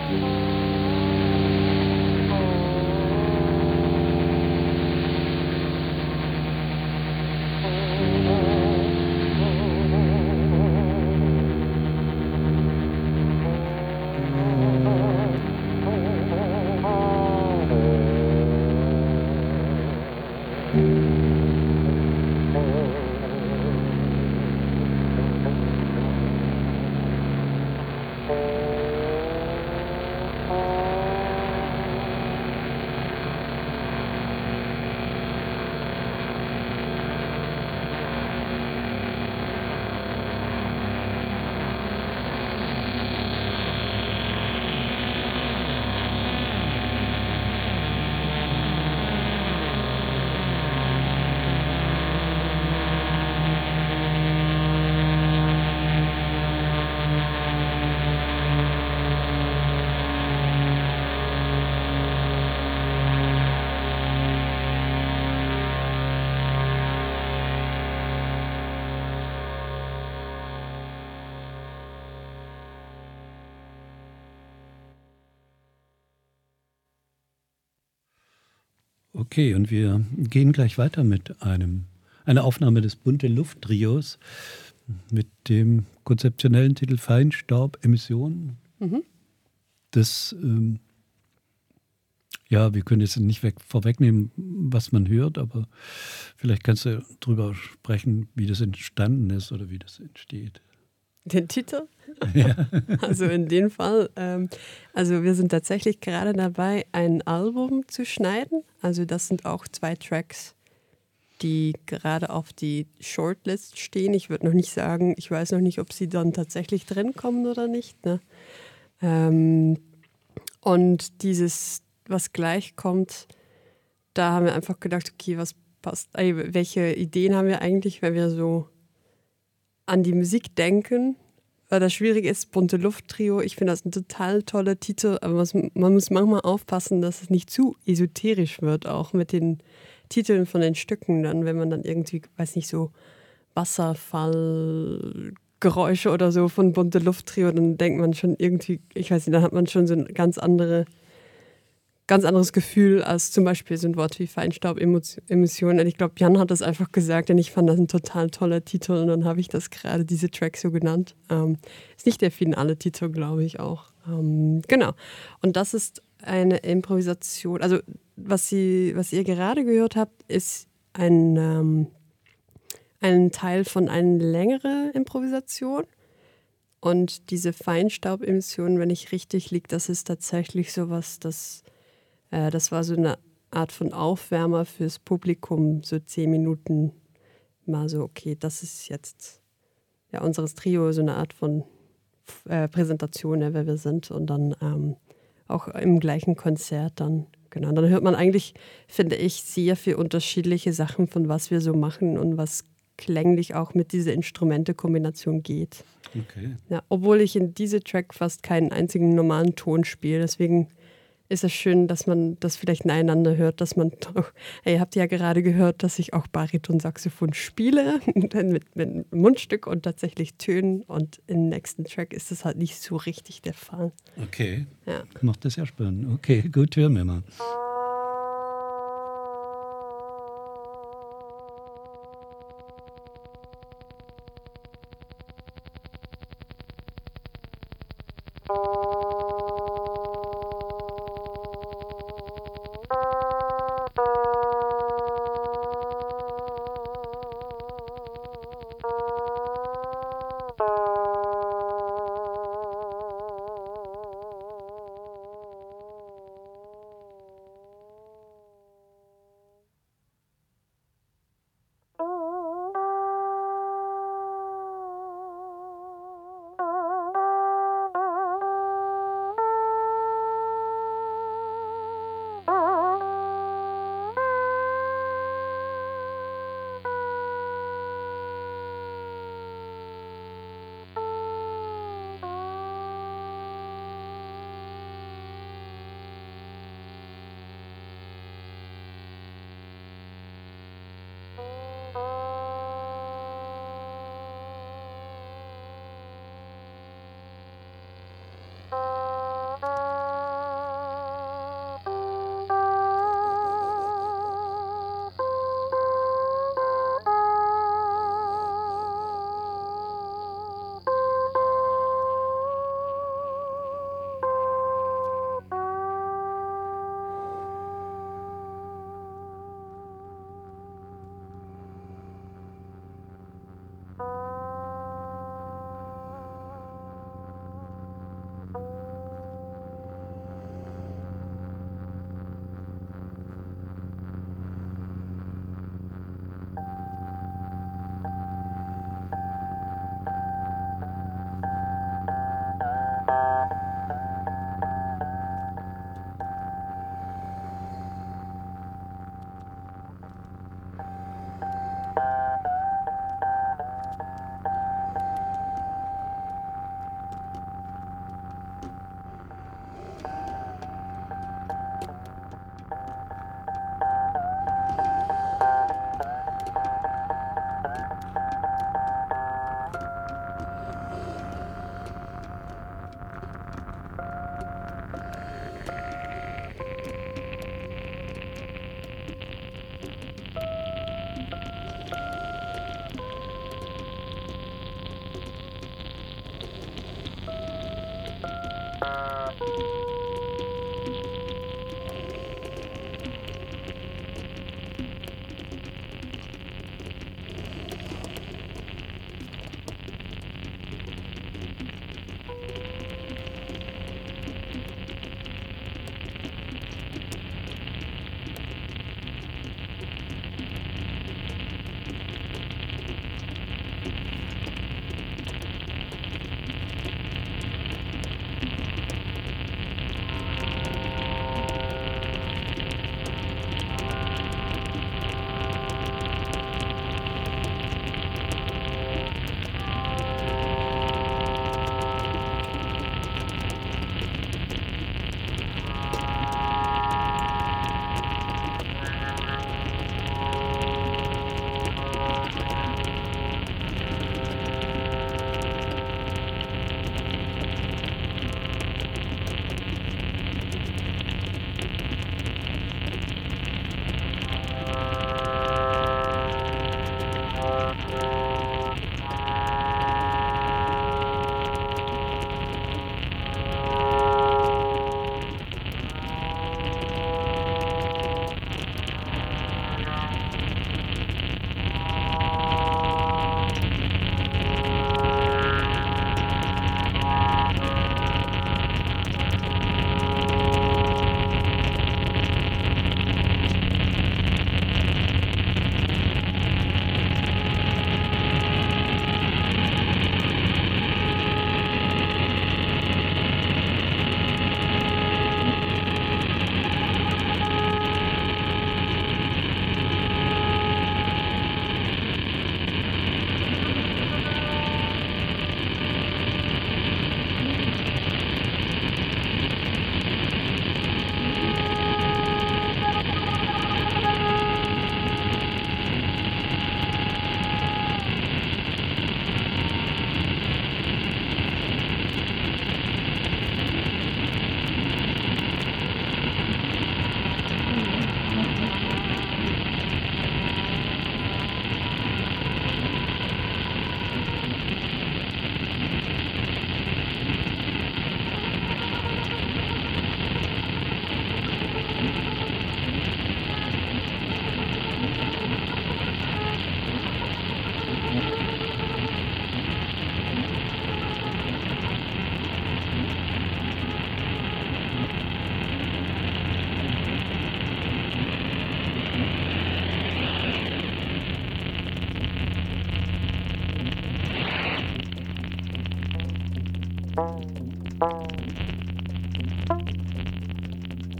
Okay, und wir gehen gleich weiter mit einer Aufnahme des Bunte Luft Trios mit dem konzeptionellen Titel Feinstaubemissionen. Das, ja, wir können jetzt nicht vorwegnehmen, was man hört, aber vielleicht kannst du drüber sprechen, wie das entstanden ist oder wie das entsteht. Den Titel? Ja. Also in dem Fall, also wir sind tatsächlich gerade dabei, ein Album zu schneiden. Also das sind auch 2 Tracks, die gerade auf die Shortlist stehen. Ich würde noch nicht sagen, ich weiß noch nicht, ob sie dann tatsächlich drin kommen oder nicht. Ne? Und dieses, was gleich kommt, da haben wir einfach gedacht, okay, was passt, welche Ideen haben wir eigentlich, wenn wir so an die Musik denken, weil das Schwierige ist, Bunte Luft Trio, ich finde das ein total toller Titel, aber man muss manchmal aufpassen, dass es nicht zu esoterisch wird, auch mit den Titeln von den Stücken dann, wenn man dann irgendwie, weiß nicht, so Wasserfallgeräusche oder so von Bunte Luft Trio, dann denkt man schon irgendwie, ich weiß nicht, dann hat man schon so ein ganz anderes Gefühl als zum Beispiel so ein Wort wie Feinstaubemissionen. Und ich glaube, Jan hat das einfach gesagt und ich fand das ein total toller Titel und dann habe ich das gerade, diese Track so genannt. Ist nicht der finale Titel, glaube ich auch. Genau. Und das ist eine Improvisation. Also was ihr gerade gehört habt, ist ein Teil von einer längeren Improvisation. Und diese Feinstaubemission, wenn ich richtig liege, das ist tatsächlich sowas, das war so eine Art von Aufwärmer fürs Publikum, so 10 Minuten mal so, okay, das ist jetzt ja unseres Trio, so eine Art von Präsentation, wer wir sind und dann auch im gleichen Konzert dann, genau. Und dann hört man eigentlich, finde ich, sehr viel unterschiedliche Sachen von was wir so machen und was klänglich auch mit dieser Instrumente-Kombination geht. Okay. Ja, obwohl ich in diese Track fast keinen einzigen normalen Ton spiele, deswegen ist es schön, dass man das vielleicht nacheinander hört, dass man doch, ihr habt ja gerade gehört, dass ich auch Bariton-Saxophon spiele, mit Mundstück und tatsächlich Tönen und im nächsten Track ist das halt nicht so richtig der Fall. Okay, ja. Macht das ja spannend. Okay, gut, hören wir mal.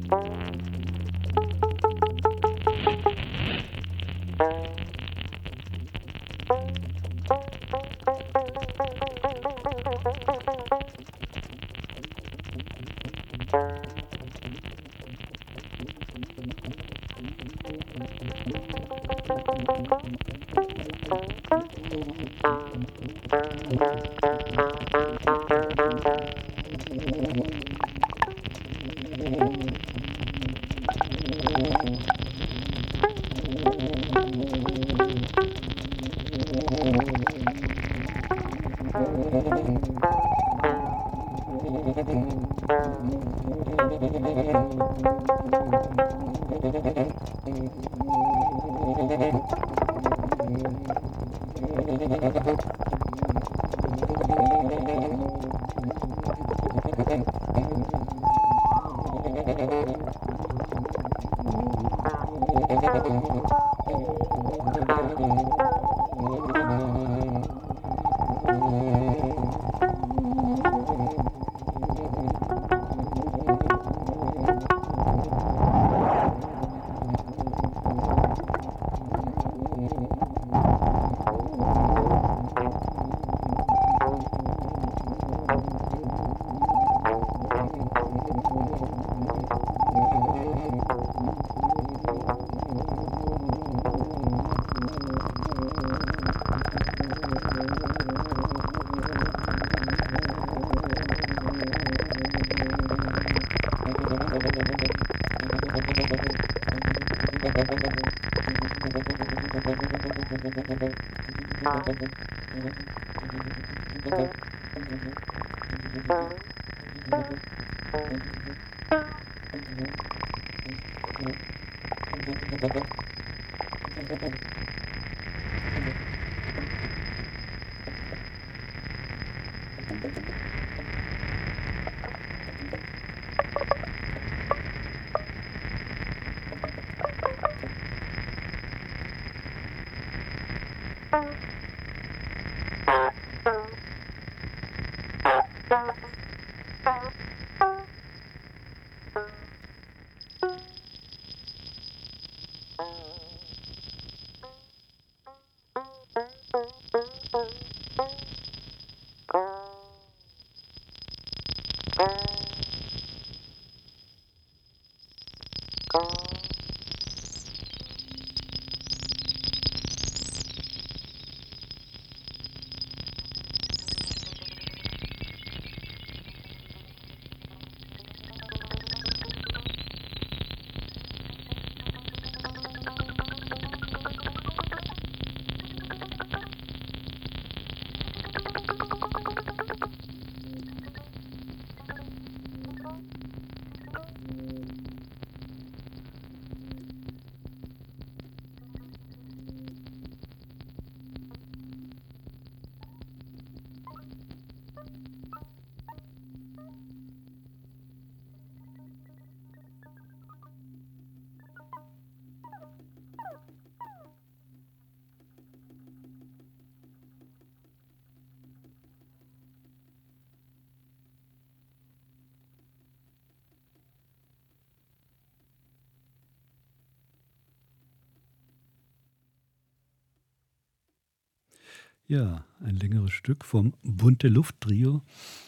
Ja, ein längeres Stück vom Bunte Luft Trio.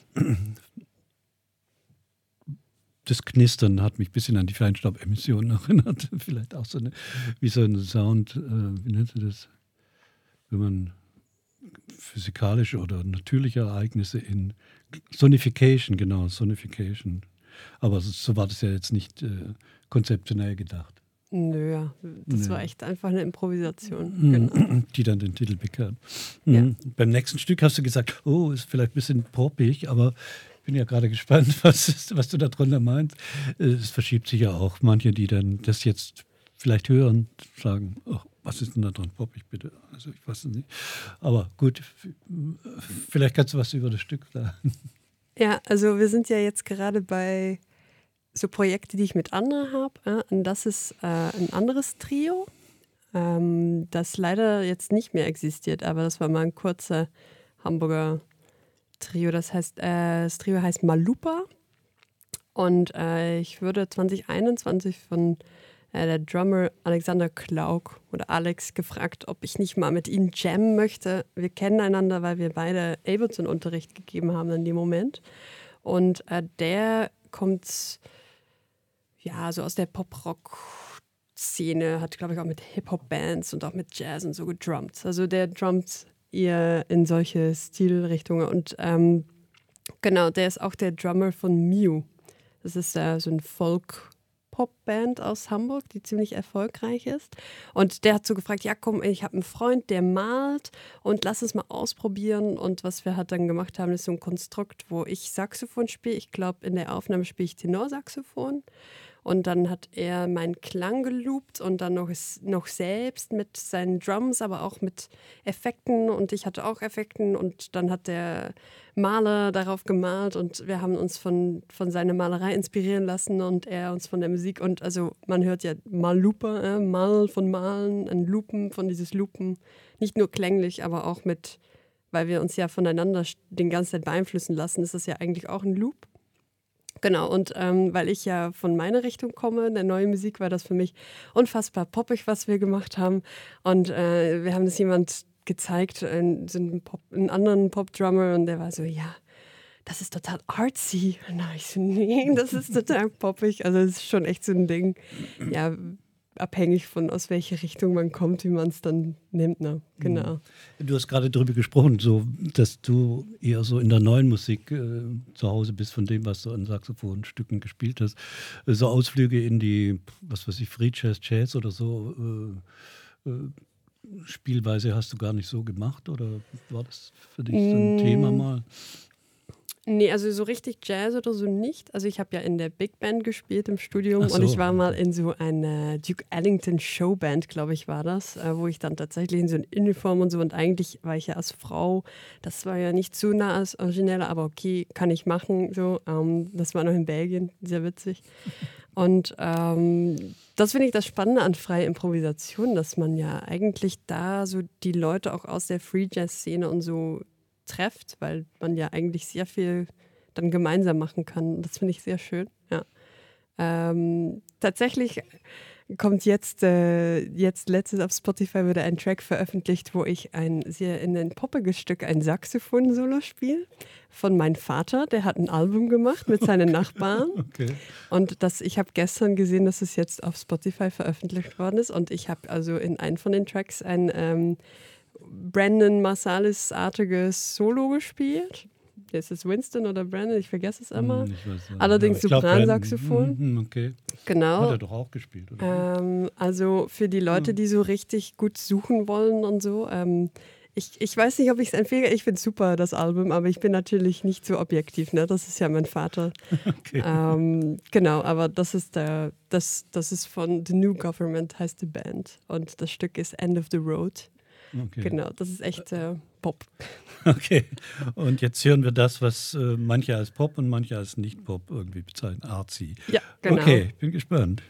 Das Knistern hat mich ein bisschen an die Feinstaubemissionen erinnert. Vielleicht auch wie so ein Sound, wie nennt man das? Wenn man physikalische oder natürliche Ereignisse in Sonification, genau, Sonification. Aber so war das ja jetzt nicht konzeptionell gedacht. Nö, ja. Das war echt einfach eine Improvisation. Genau. Die dann den Titel bekam. Ja. Beim nächsten Stück hast du gesagt, oh, ist vielleicht ein bisschen poppig, aber ich bin ja gerade gespannt, was du darunter meinst. Es verschiebt sich ja auch. Manche, die dann das jetzt vielleicht hören, sagen, oh, was ist denn da dran poppig, bitte? Also ich weiß es nicht. Aber gut, vielleicht kannst du was über das Stück sagen. Ja, also wir sind ja jetzt gerade bei so Projekte, die ich mit anderen habe. Und das ist ein anderes Trio, das leider jetzt nicht mehr existiert, aber das war mal ein kurzer Hamburger Trio. Das Trio heißt Malupa Und ich würde 2021 von der Drummer Alexander Klauk oder Alex gefragt, ob ich nicht mal mit ihm jammen möchte. Wir kennen einander, weil wir beide Ableton-Unterricht gegeben haben in dem Moment. Und der kommt ja so aus der Pop-Rock-Szene, hat glaube ich auch mit Hip-Hop-Bands und auch mit Jazz und so gedrummt. Also der drummt eher in solche Stilrichtungen. Und genau, der ist auch der Drummer von Mew. Das ist so ein Folk-Pop-Band aus Hamburg, die ziemlich erfolgreich ist. Und der hat so gefragt, ja komm, ich habe einen Freund, der malt und lass es mal ausprobieren. Und was wir halt dann gemacht haben, ist so ein Konstrukt, wo ich Saxophon spiele. Ich glaube, in der Aufnahme spiele ich Tenorsaxophon. Und dann hat er meinen Klang geloopt und dann noch selbst mit seinen Drums, aber auch mit Effekten. Und ich hatte auch Effekten. Und dann hat der Maler darauf gemalt und wir haben uns von seiner Malerei inspirieren lassen und er uns von der Musik. Und also man hört ja Mal-Looper, Mal von Malen, ein Loopen von dieses Loopen. Nicht nur klänglich, aber auch mit, weil wir uns ja voneinander den ganzen Zeit beeinflussen lassen, ist das ja eigentlich auch ein Loop. Genau, und weil ich ja von meiner Richtung komme, in der neuen Musik, war das für mich unfassbar poppig, was wir gemacht haben. Und wir haben das jemand gezeigt, einen anderen Pop-Drummer, und der war so, ja, das ist total artsy. Und dann habe ich so, nee, das ist total poppig. Also es ist schon echt so ein Ding, ja, abhängig von aus welche Richtung man kommt, wie man es dann nimmt. Ne? Genau. Du hast gerade darüber gesprochen, so, dass du eher so in der neuen Musik zu Hause bist, von dem, was du an Saxophonstücken gespielt hast. So Ausflüge in die, was weiß ich, Free Jazz, Jazz oder so, Spielweise hast du gar nicht so gemacht? Oder war das für dich so ein Thema mal? Nee, also so richtig Jazz oder so nicht. Also ich habe ja in der Big Band gespielt im Studium so. Und ich war mal in so einer Duke Ellington Showband, glaube ich, war das, wo ich dann tatsächlich in so einer Uniform und so, und eigentlich war ich ja als Frau, das war ja nicht zu nah als Originelle, aber okay, kann ich machen. So. Das war noch in Belgien, sehr witzig. Und das finde ich das Spannende an freier Improvisation, dass man ja eigentlich da so die Leute auch aus der Free Jazz-Szene und so trefft, weil man ja eigentlich sehr viel dann gemeinsam machen kann. Das finde ich sehr schön. Ja. Tatsächlich kommt jetzt letztens auf Spotify wieder ein Track veröffentlicht, wo ich in ein poppiges Stück ein Saxophon-Solo spiele von meinem Vater. Der hat ein Album gemacht mit seinen Nachbarn. Okay. Und ich habe gestern gesehen, dass es jetzt auf Spotify veröffentlicht worden ist, und ich habe also in einem von den Tracks ein Brandon Marsalis-artiges Solo gespielt. Ist es Winston oder Brandon? Ich vergesse es immer. Ich weiß nicht. Allerdings Sopransaxophon. Okay. Genau. Hat er doch auch gespielt, oder? Also für die Leute, die so richtig gut suchen wollen und so. Ich weiß nicht, ob ich es empfehle. Ich finde es super, das Album, aber ich bin natürlich nicht so objektiv. Ne? Das ist ja mein Vater. Okay. Genau, aber das ist von The New Government, heißt die Band. Und das Stück ist End of the Road. Okay. Genau, das ist echt Pop. Okay, und jetzt hören wir das, was manche als Pop und manche als Nicht-Pop irgendwie bezeichnen, artsy. Ja, genau. Okay, bin gespannt.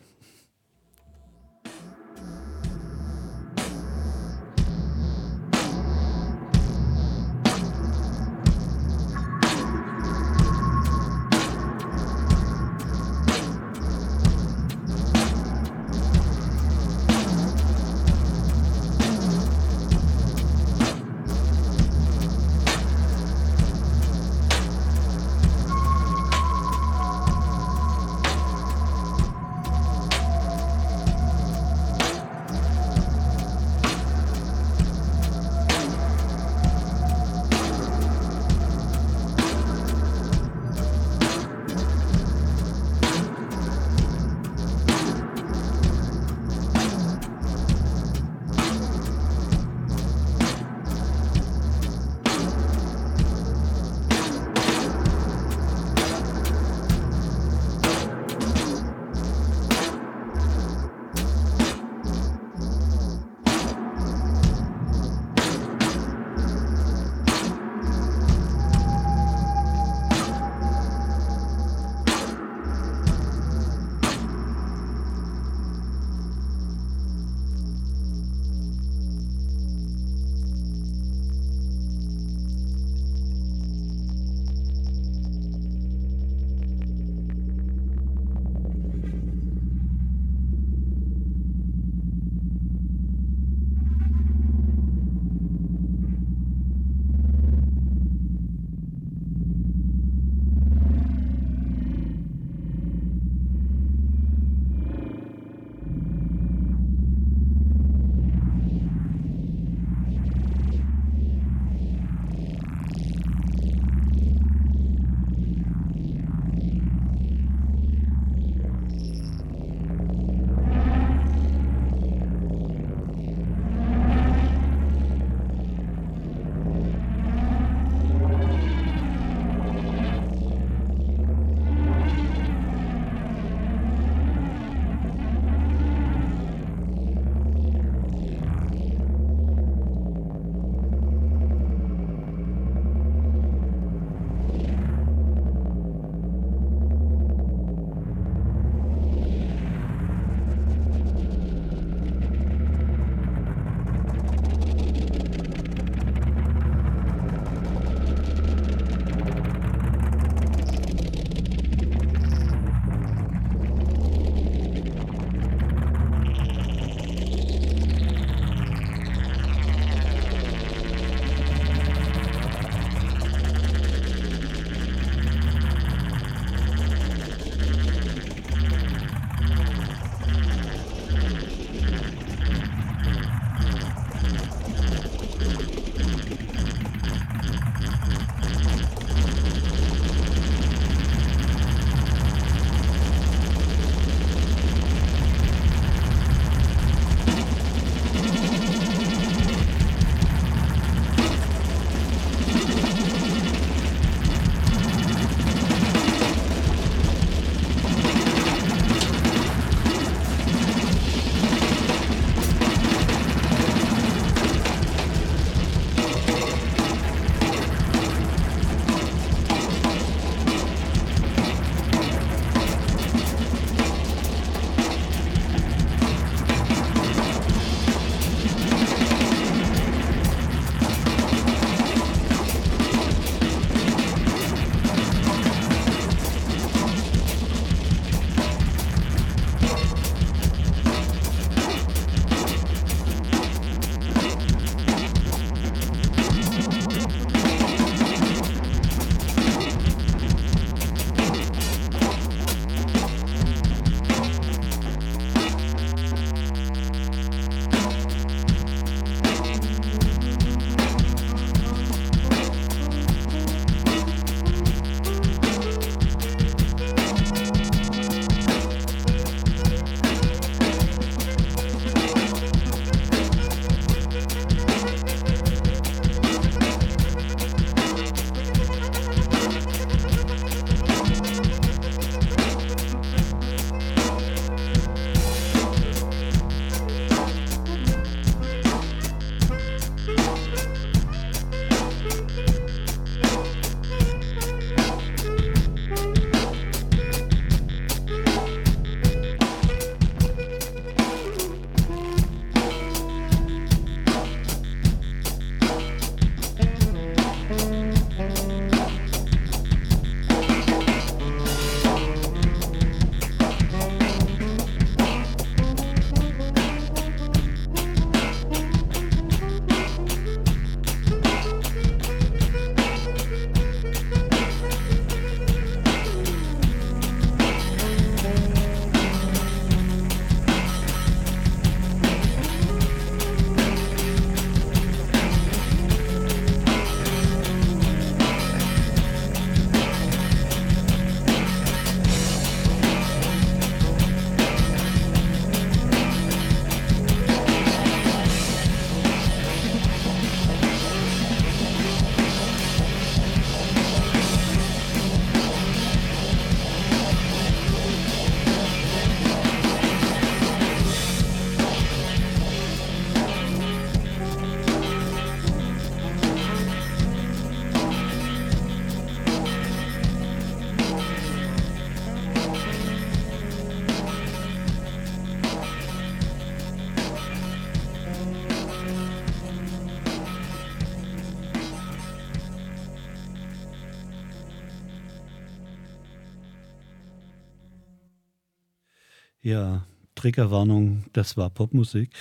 Ja, Triggerwarnung, das war Popmusik.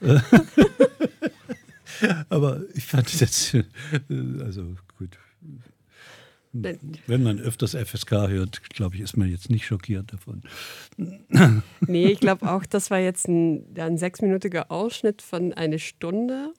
Aber ich fand es jetzt, also gut. Wenn man öfters FSK hört, glaube ich, ist man jetzt nicht schockiert davon. Nee, ich glaube auch, das war jetzt ein 6-minütiger Ausschnitt von einer Stunde.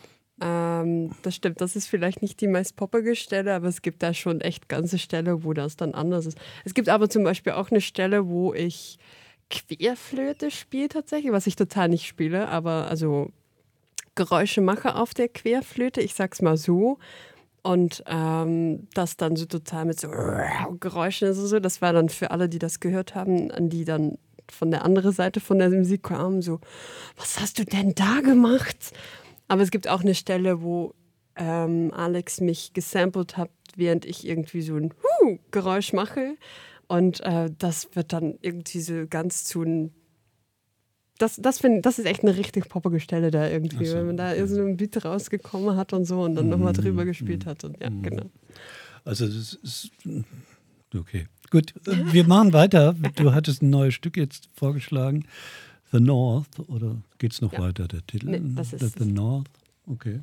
Das stimmt, das ist vielleicht nicht die meist poppige Stelle, aber es gibt da schon echt ganze Stelle, wo das dann anders ist. Es gibt aber zum Beispiel auch eine Stelle, wo ich Querflöte spiele tatsächlich, was ich total nicht spiele, aber also Geräusche mache auf der Querflöte, ich sag's mal so. Und das dann so total mit so Geräuschen ist und so. Das war dann für alle, die das gehört haben, an die dann von der anderen Seite von der Musik kamen, so, was hast du denn da gemacht? Aber es gibt auch eine Stelle, wo Alex mich gesampelt hat, während ich irgendwie so ein Geräusch mache. Und das wird dann irgendwie so ganz zu ein das ist echt eine richtig poppige Stelle da irgendwie, Ach so, wenn man da okay. so ein Beat rausgekommen hat und so und dann nochmal drüber gespielt hat. Und ja, genau. Also das ist okay. Gut, wir machen weiter. Du hattest ein neues Stück jetzt vorgeschlagen. The North, oder geht es noch Ja. weiter, der Titel? Nee, das ist The North, okay.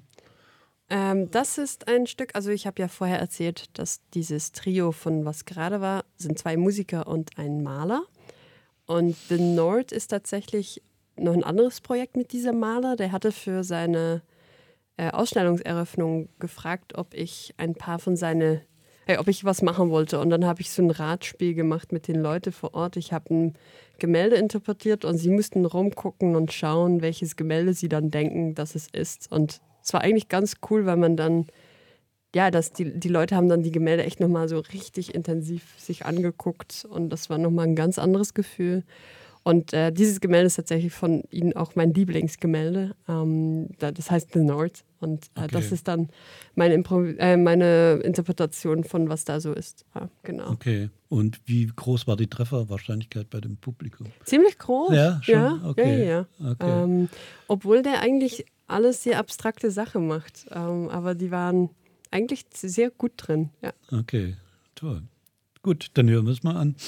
das ist ein Stück, also ich habe ja vorher erzählt, dass dieses Trio von was gerade war, sind 2 Musiker und ein Maler. Und The North ist tatsächlich noch ein anderes Projekt mit diesem Maler. Der hatte für seine Ausstellungseröffnung gefragt, ob ich ein paar von ob ich was machen wollte. Und dann habe ich so ein Ratspiel gemacht mit den Leuten vor Ort. Ich habe ein Gemälde interpretiert und sie mussten rumgucken und schauen, welches Gemälde sie dann denken, dass es ist. Und es war eigentlich ganz cool, weil man dann, ja, die Leute haben dann die Gemälde echt nochmal so richtig intensiv sich angeguckt und das war nochmal ein ganz anderes Gefühl. Und dieses Gemälde ist tatsächlich von ihnen auch mein Lieblingsgemälde. Das heißt The North. Und das ist dann meine Interpretation von, was da so ist. Ja, genau. Okay. Und wie groß war die Trefferwahrscheinlichkeit bei dem Publikum? Ziemlich groß. Ja, schon? Ja, Okay. ja. Okay. Obwohl der eigentlich alles sehr abstrakte Sachen macht. Aber die waren eigentlich sehr gut drin. Ja. Okay, toll. Gut, dann hören wir es mal an.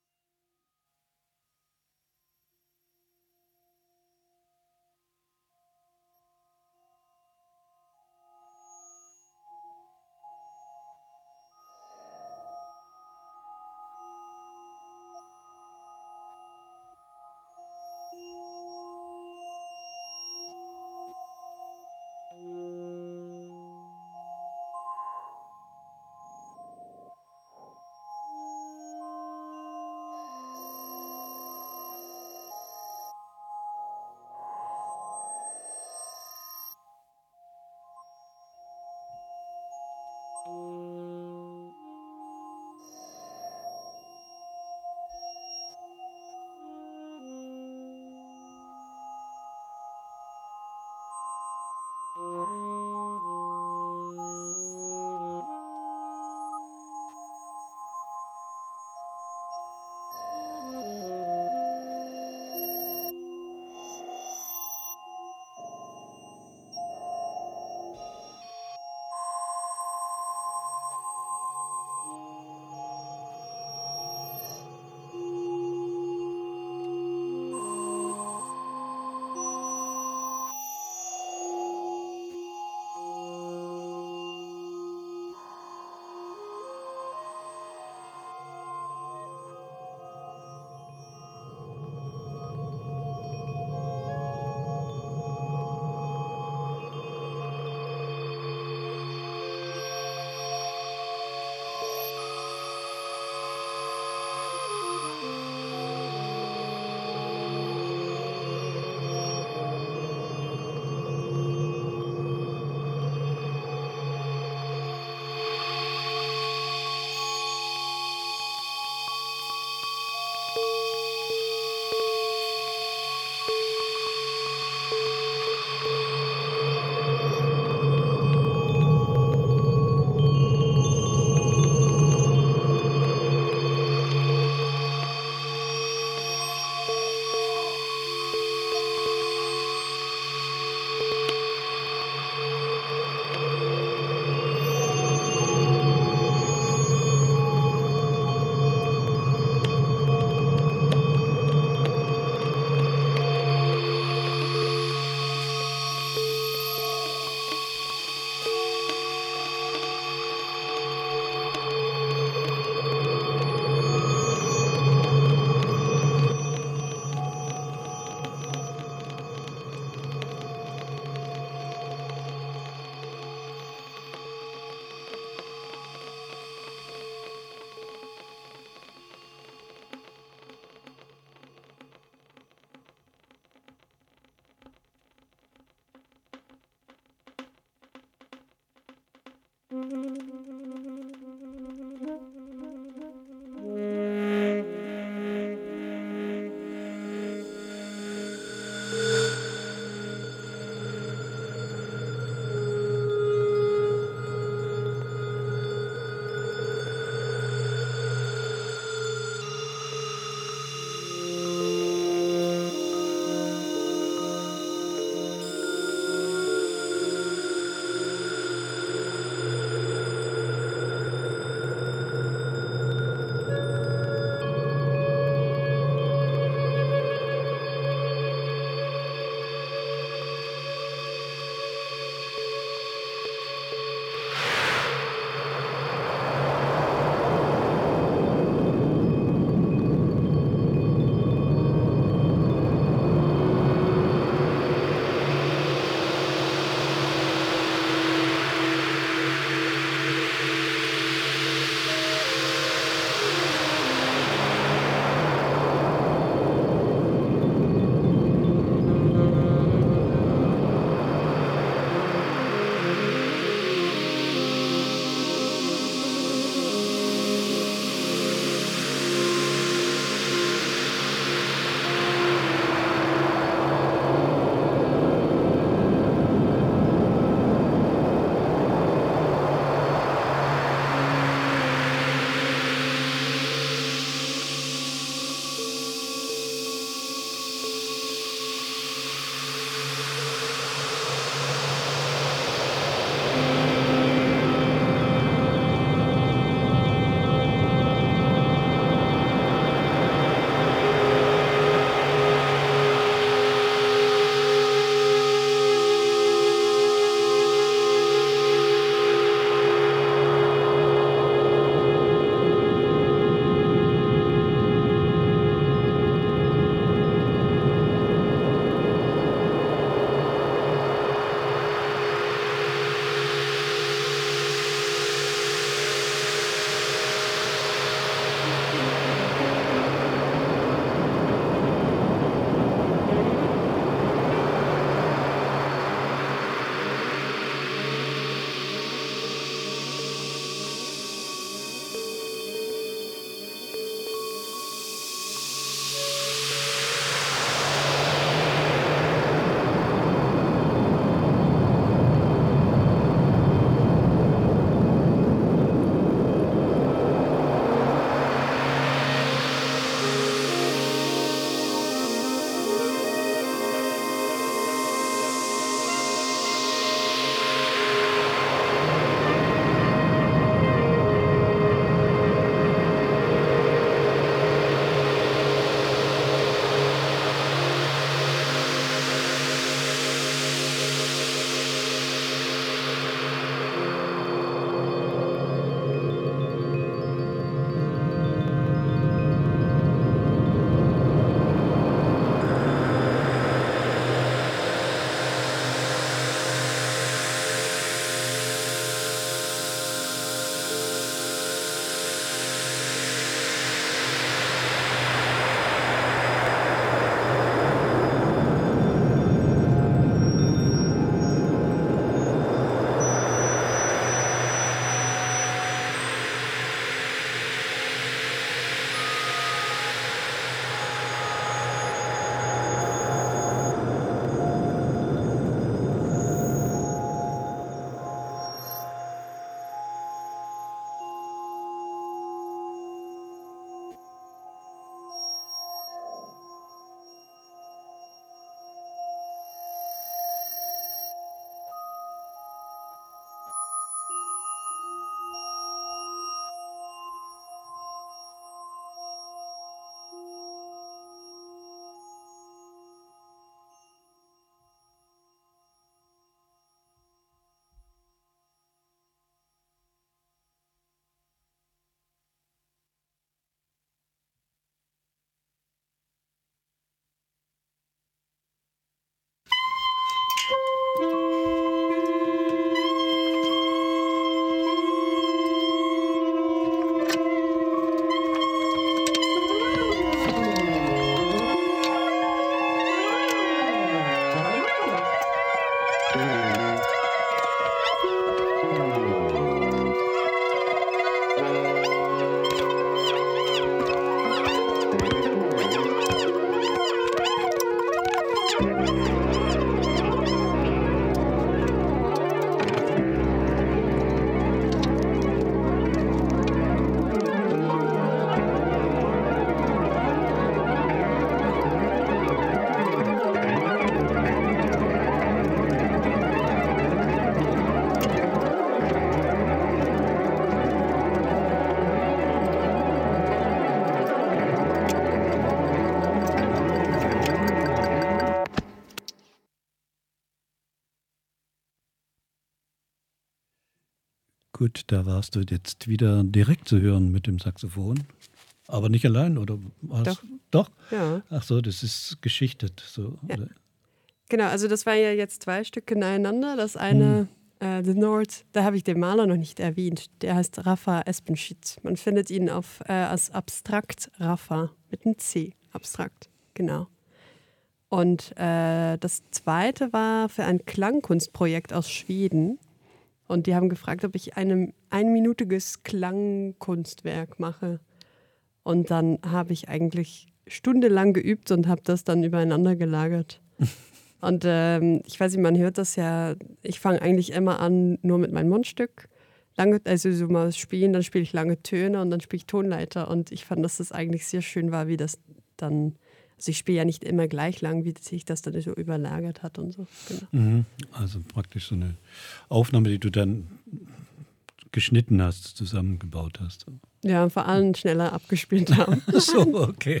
Gut, da warst du jetzt wieder direkt zu hören mit dem Saxophon. Aber nicht allein, oder? Doch? Ja. Ach so, das ist geschichtet. So, Ja. oder? Genau, also das waren ja jetzt 2 Stücke nacheinander. Das eine, The North, da habe ich den Maler noch nicht erwähnt. Der heißt Rafa Espenschit. Man findet ihn als Abstrakt Rafa mit einem C. Abstrakt, genau. Und das zweite war für ein Klangkunstprojekt aus Schweden. Und die haben gefragt, ob ich ein einminütiges Klangkunstwerk mache. Und dann habe ich eigentlich stundenlang geübt und habe das dann übereinander gelagert. Und ich weiß nicht, man hört das ja, ich fange eigentlich immer an nur mit meinem Mundstück. Also so mal spielen, dann spiele ich lange Töne und dann spiele ich Tonleiter. Und ich fand, dass das eigentlich sehr schön war, wie das dann, also ich spiele ja nicht immer gleich lang, wie sich das dann so überlagert hat und so. Genau. Also praktisch so eine Aufnahme, die du dann geschnitten hast, zusammengebaut hast. Ja, vor allem schneller abgespielt haben. So, okay.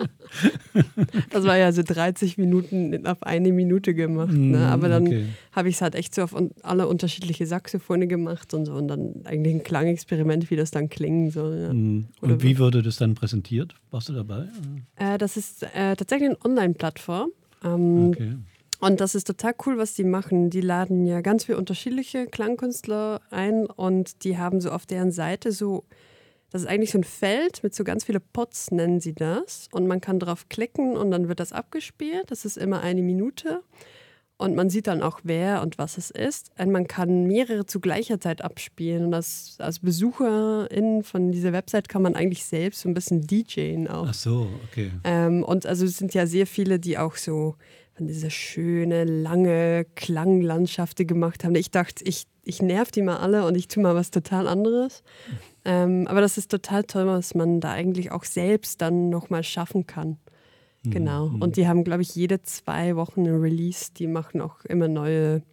Das war ja so 30 Minuten auf 1 Minute gemacht. Ne? Aber dann habe ich es halt echt so auf alle unterschiedliche Saxophone gemacht und so. Und dann eigentlich ein Klangexperiment, wie das dann klingen soll. Ja. Und wie wurde das dann präsentiert? Warst du dabei? Das ist tatsächlich eine Online-Plattform. Okay. Und das ist total cool, was die machen. Die laden ja ganz viele unterschiedliche Klangkünstler ein und die haben so auf deren Seite so, das ist eigentlich so ein Feld mit so ganz viele Pots, nennen sie das. Und man kann drauf klicken und dann wird das abgespielt. Das ist immer 1 Minute. Und man sieht dann auch, wer und was es ist. Und man kann mehrere zu gleicher Zeit abspielen. Und als Besucherin von dieser Website kann man eigentlich selbst so ein bisschen DJen auch. Ach so, okay. Und also es sind ja sehr viele, die auch so diese schöne, lange Klanglandschaften gemacht haben. Ich dachte, ich nerv die mal alle und ich tue mal was total anderes. Aber das ist total toll, was man da eigentlich auch selbst dann nochmal schaffen kann. Genau. Und die haben, glaube ich, jede 2 Wochen ein Release. Die machen auch immer neue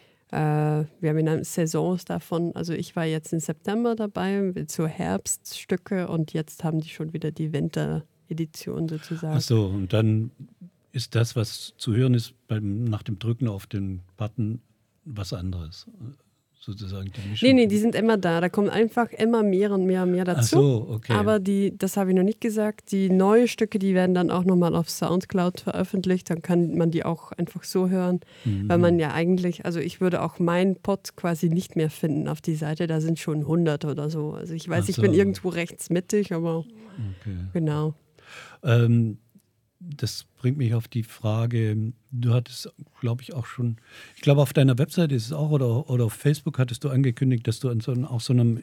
Saisons davon. Also ich war jetzt im September dabei mit so Herbststücke und jetzt haben die schon wieder die Winteredition sozusagen. Ach so, und dann ist das, was zu hören ist, nach dem Drücken auf den Button, was anderes. Sozusagen die Mischung. Nee, die sind immer da. Da kommen einfach immer mehr und mehr und mehr dazu. Ach so, okay. Aber das habe ich noch nicht gesagt, die neuen Stücke, die werden dann auch nochmal auf Soundcloud veröffentlicht. Dann kann man die auch einfach so hören. Weil man ja eigentlich, also ich würde auch meinen Pod quasi nicht mehr finden auf die Seite. Da sind schon 100 oder so. Also ich weiß, ich bin irgendwo rechts mittig, aber genau. Das bringt mich auf die Frage, du hattest, glaube ich, auch schon, ich glaube auf deiner Webseite ist es auch oder auf Facebook hattest du angekündigt, dass du an so einem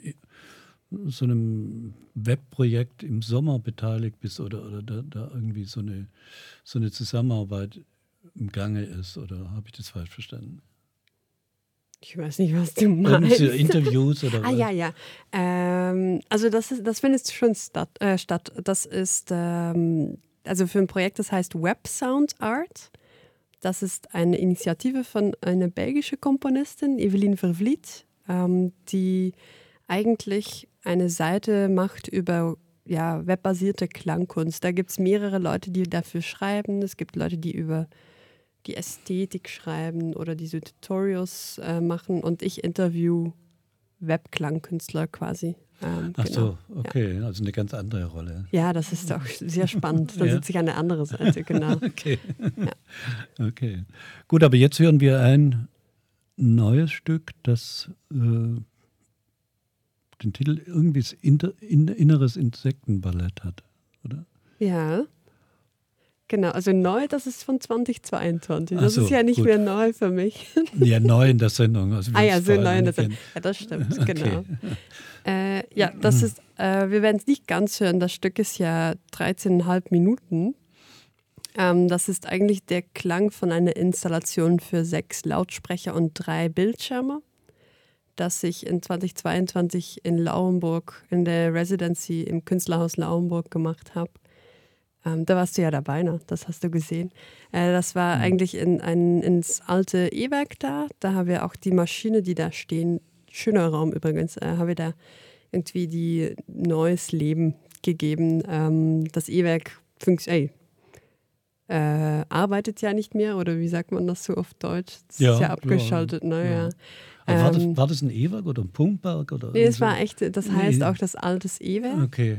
Webprojekt im Sommer beteiligt bist oder da irgendwie so eine Zusammenarbeit im Gange ist, oder habe ich das falsch verstanden? Ich weiß nicht, was du meinst. Interviews oder was? Ja. Also das findet schon statt. Das ist also für ein Projekt, das heißt Web Sound Art. Das ist eine Initiative von einer belgischen Komponistin, Evelien Vervliet, die eigentlich eine Seite macht über webbasierte Klangkunst. Da gibt es mehrere Leute, die dafür schreiben. Es gibt Leute, die über die Ästhetik schreiben oder diese Tutorials machen. Und ich interview Webklangkünstler quasi. Ach so, okay, also eine ganz andere Rolle. Ja, das ist auch sehr spannend. Da sitze ich an der anderen Seite, genau. Okay. Okay. Gut, aber jetzt hören wir ein neues Stück, das den Titel irgendwie Inneres Insektenballett hat, oder? Ja. Genau, also neu, das ist von 2022. Das so, ist ja nicht gut. mehr neu für mich. Ja, neu in der Sendung. Also so neu in der Sendung. Ja, das stimmt, genau. Das ist, wir werden es nicht ganz hören, das Stück ist ja 13,5 Minuten. Das ist eigentlich der Klang von einer Installation für 6 Lautsprecher und 3 Bildschirme, das ich in 2022 in Lauenburg, in der Residency im Künstlerhaus Lauenburg gemacht habe. Da warst du ja dabei, ne? Das hast du gesehen. Das war eigentlich ins alte E-Werk da. Da haben wir auch die Maschine, die da stehen, schöner Raum übrigens, haben wir da irgendwie die neues Leben gegeben. Das E-Werk arbeitet ja nicht mehr, oder wie sagt man das so auf Deutsch? Es Ja, ist ja abgeschaltet, ja. naja. Aber war das ein E-Werk oder ein Pumpwerk? Oder Nee, es so? war echt, das heißt auch das altes E-Werk. Okay.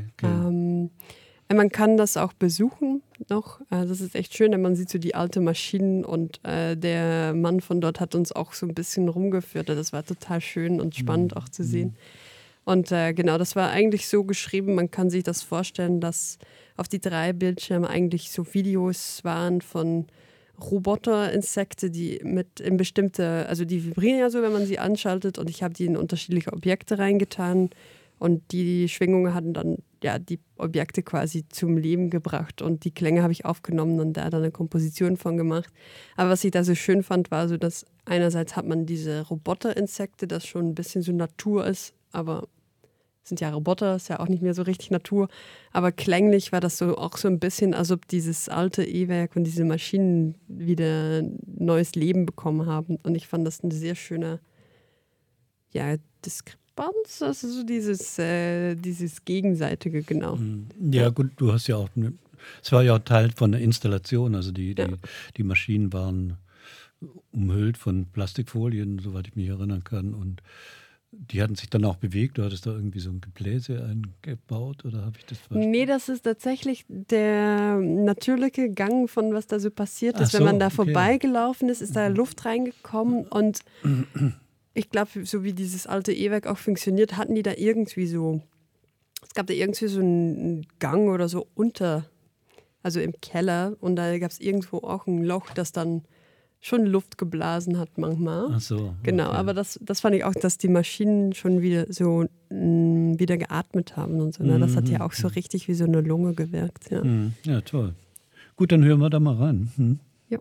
Man kann das auch besuchen noch. Das ist echt schön, denn man sieht so die alte Maschinen und der Mann von dort hat uns auch so ein bisschen rumgeführt. Das war total schön und spannend auch zu sehen. Und genau, das war eigentlich so geschrieben, man kann sich das vorstellen, dass auf die 3 Bildschirme eigentlich so Videos waren von Roboterinsekte, die mit in bestimmte, also die vibrieren ja so, wenn man sie anschaltet, und ich habe die in unterschiedliche Objekte reingetan und die Schwingungen hatten dann ja die Objekte quasi zum Leben gebracht und die Klänge habe ich aufgenommen und da dann eine Komposition von gemacht. Aber was ich da so schön fand, war so, dass einerseits hat man diese Roboterinsekte, das schon ein bisschen so Natur ist, aber sind ja Roboter, ist ja auch nicht mehr so richtig Natur. Aber klanglich war das so auch so ein bisschen, als ob dieses alte E-Werk und diese Maschinen wieder neues Leben bekommen haben. Und ich fand das eine sehr schöne, ja, Diskrepanz, also so dieses Gegenseitige, genau. Ja, gut, du hast ja auch, es war ja Teil von der Installation, also die Maschinen waren umhüllt von Plastikfolien, soweit ich mich erinnern kann, und die hatten sich dann auch bewegt. Du hattest da irgendwie so ein Gebläse eingebaut, oder habe ich das falsch? Nee, das ist tatsächlich der natürliche Gang von was da so passiert ist. Ach Wenn man so, da okay. vorbeigelaufen ist, ist da Luft reingekommen und ich glaube, so wie dieses alte E-Werk auch funktioniert, hatten die da irgendwie so, es gab da irgendwie so einen Gang oder so also im Keller, und da gab es irgendwo auch ein Loch, das dann schon Luft geblasen hat manchmal. Ach so. Genau, okay. aber das fand ich auch, dass die Maschinen schon wieder so wieder geatmet haben und so. Ne? Das hat ja auch so richtig wie so eine Lunge gewirkt. Ja. Ja, toll. Gut, dann hören wir da mal rein. Ja.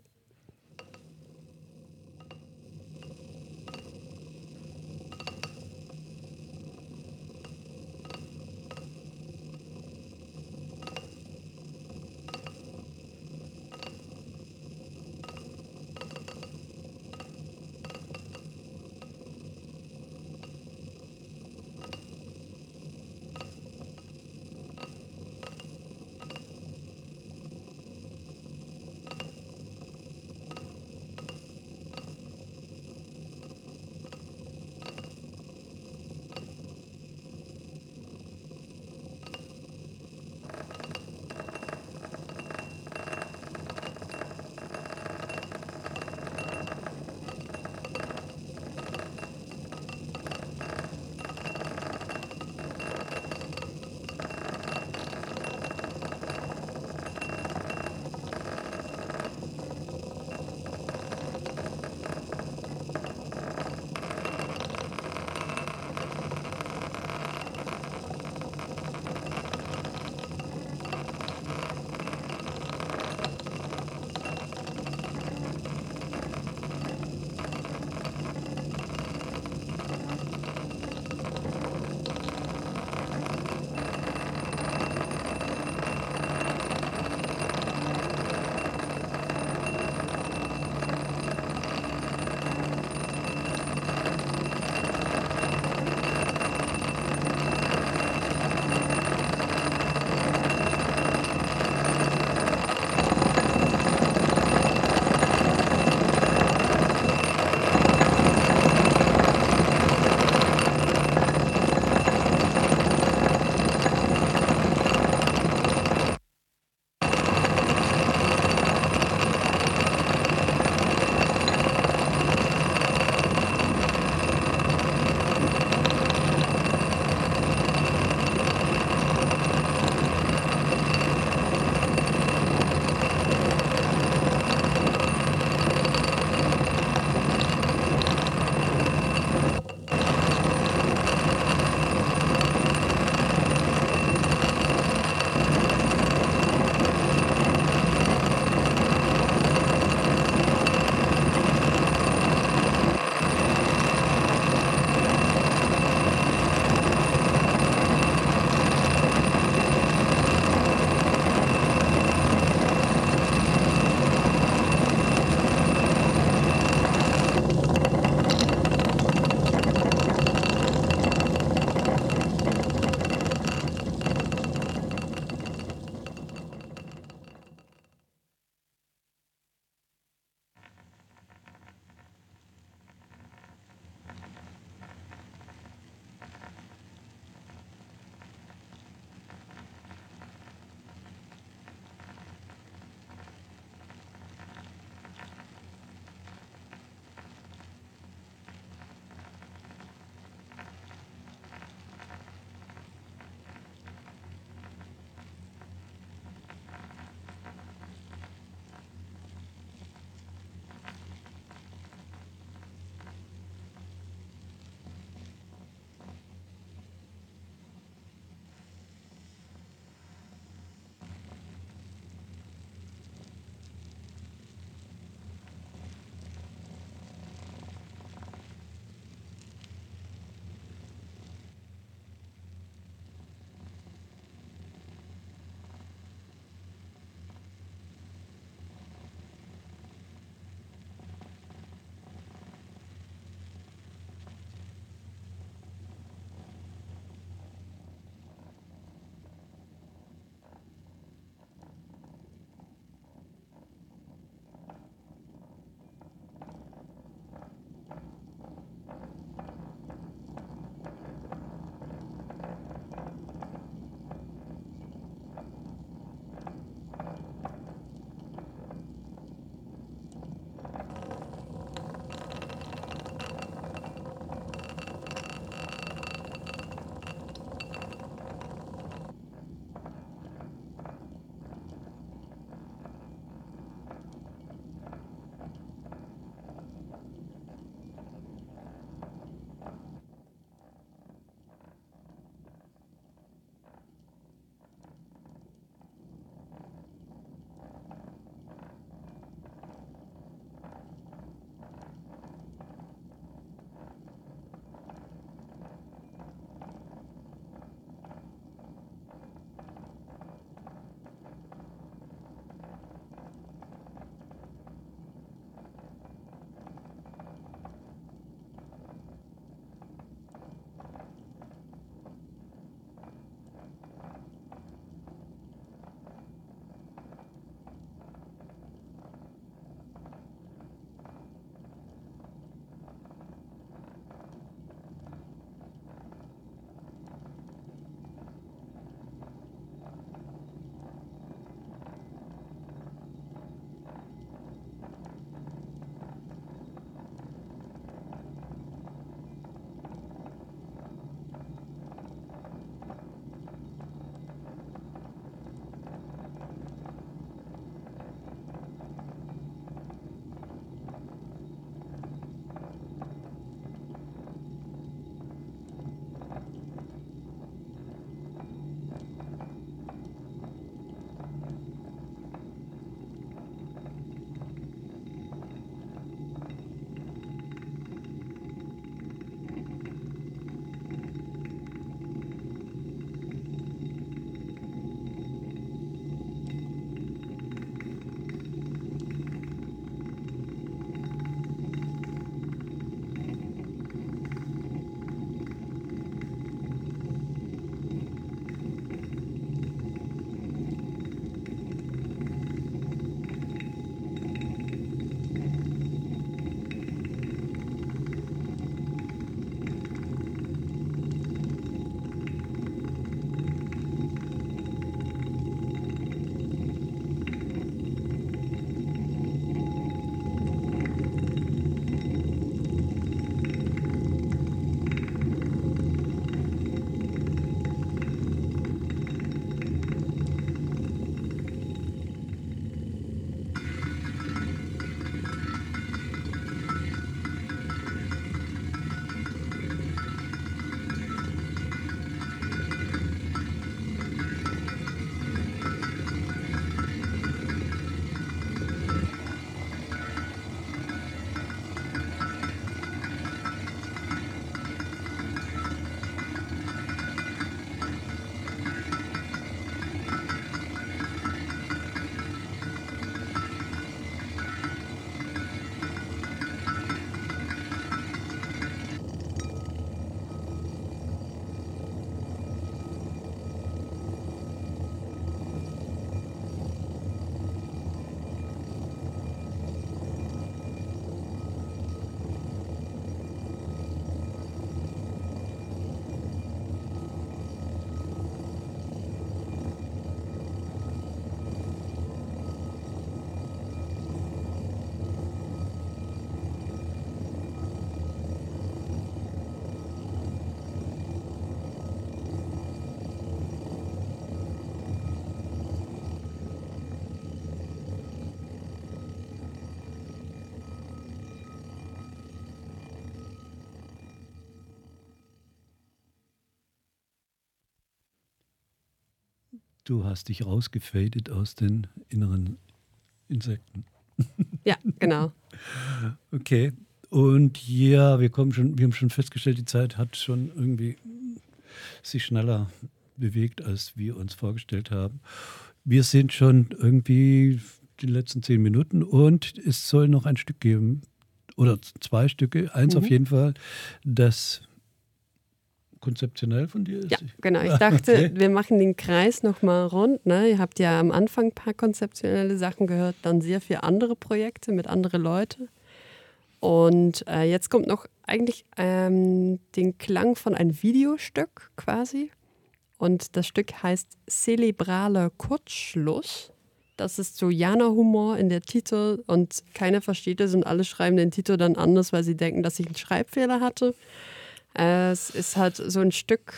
Du hast dich rausgefadet aus den inneren Insekten. Ja, genau. Okay. Und ja, wir haben schon festgestellt, die Zeit hat schon irgendwie sich schneller bewegt, als wir uns vorgestellt haben. Wir sind schon irgendwie die letzten 10 Minuten und es soll noch ein Stück geben, oder 2 Stücke, eins auf jeden Fall, das konzeptionell von dir ist. Ja, genau. Ich dachte, wir machen den Kreis nochmal rund. Ne? Ihr habt ja am Anfang ein paar konzeptionelle Sachen gehört, dann sehr viele andere Projekte mit anderen Leuten. Und jetzt kommt noch eigentlich den Klang von einem Videostück quasi. Und das Stück heißt Celebraler Kurzschluss. Das ist so Jana-Humor in der Titel und keiner versteht es und alle schreiben den Titel dann anders, weil sie denken, dass ich einen Schreibfehler hatte. Es ist halt so ein Stück,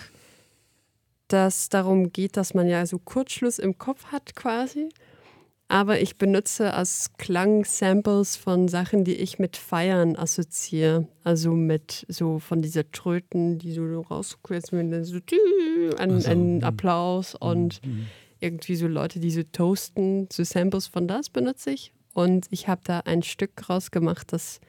das darum geht, dass man ja so Kurzschluss im Kopf hat quasi. Aber ich benutze als Klang Samples von Sachen, die ich mit Feiern assoziiere. Also mit so von dieser Tröten, die so rauskürzen, mit so ein Applaus und irgendwie so Leute, die so toasten, so Samples von das benutze ich. Und ich habe da ein Stück rausgemacht, das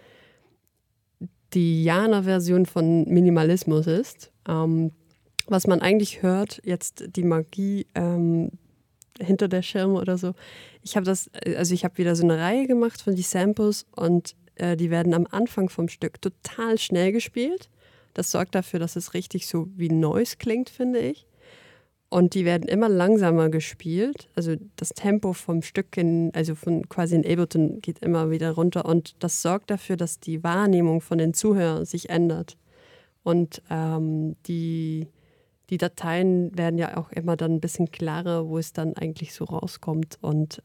die Jana-Version von Minimalismus ist. Was man eigentlich hört, jetzt die Magie hinter der Schirme oder so. Ich habe wieder so eine Reihe gemacht von die Samples und die werden am Anfang vom Stück total schnell gespielt. Das sorgt dafür, dass es richtig so wie Noise klingt, finde ich. Und die werden immer langsamer gespielt. Also das Tempo vom Stück, also von quasi in Ableton, geht immer wieder runter. Und das sorgt dafür, dass die Wahrnehmung von den Zuhörern sich ändert. Und die Dateien werden ja auch immer dann ein bisschen klarer, wo es dann eigentlich so rauskommt. Und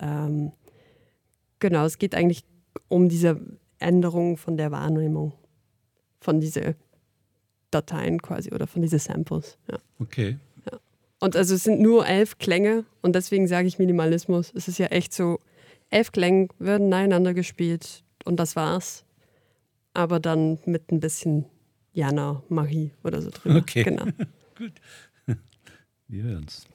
genau, es geht eigentlich um diese Änderung von der Wahrnehmung von diesen Dateien quasi oder von diesen Samples. Ja. Okay. Ja. Und also es sind nur 11 Klänge und deswegen sage ich Minimalismus. Es ist ja echt so, 11 Klänge werden nacheinander gespielt und das war's. Aber dann mit ein bisschen Jana-Magie oder so drin. Okay. Genau. Gut. Wir hören's.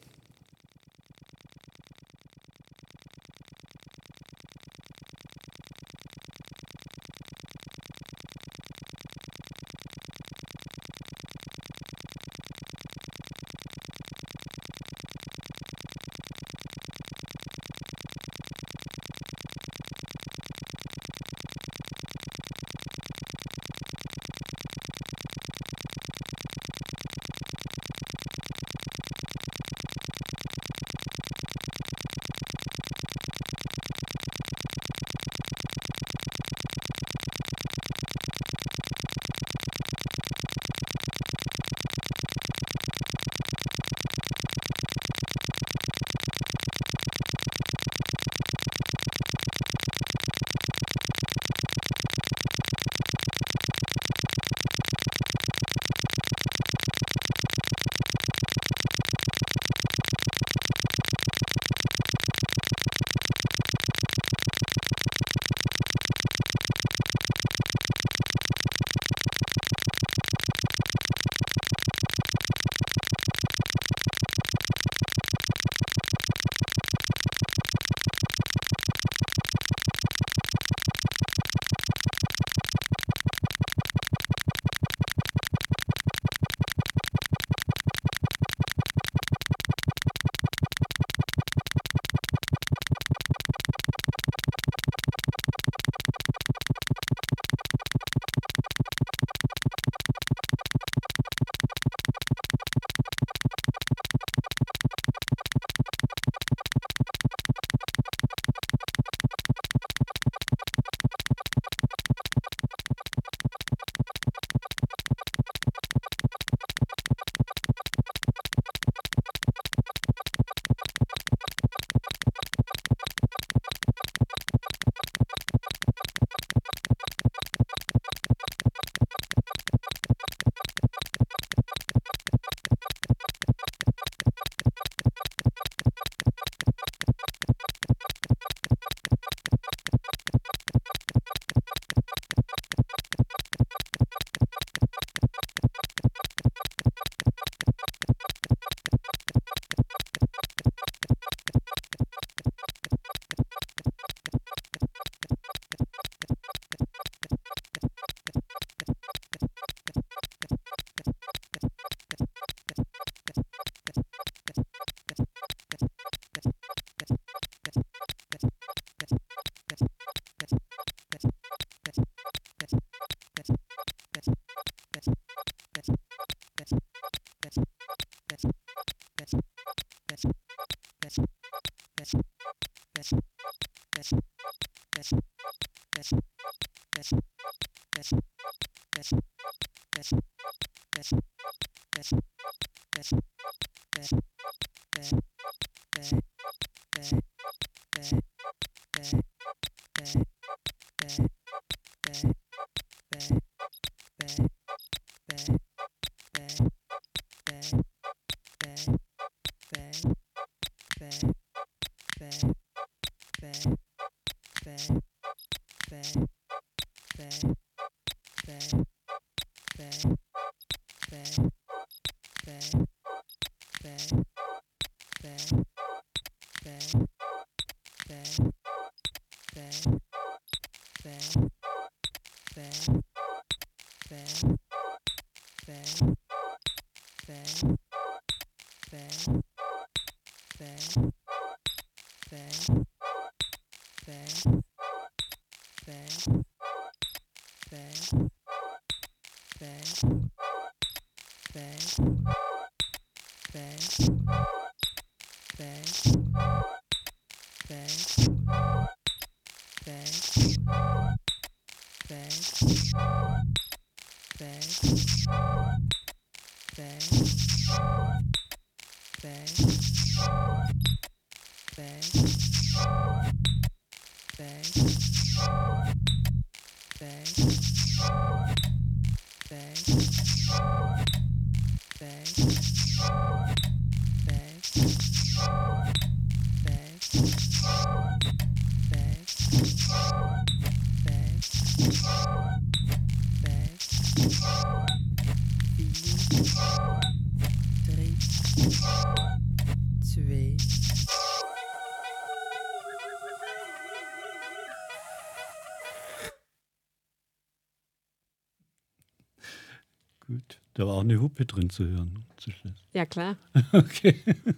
Gut, da war auch eine Hupe drin zu hören. Ja, klar. Okay.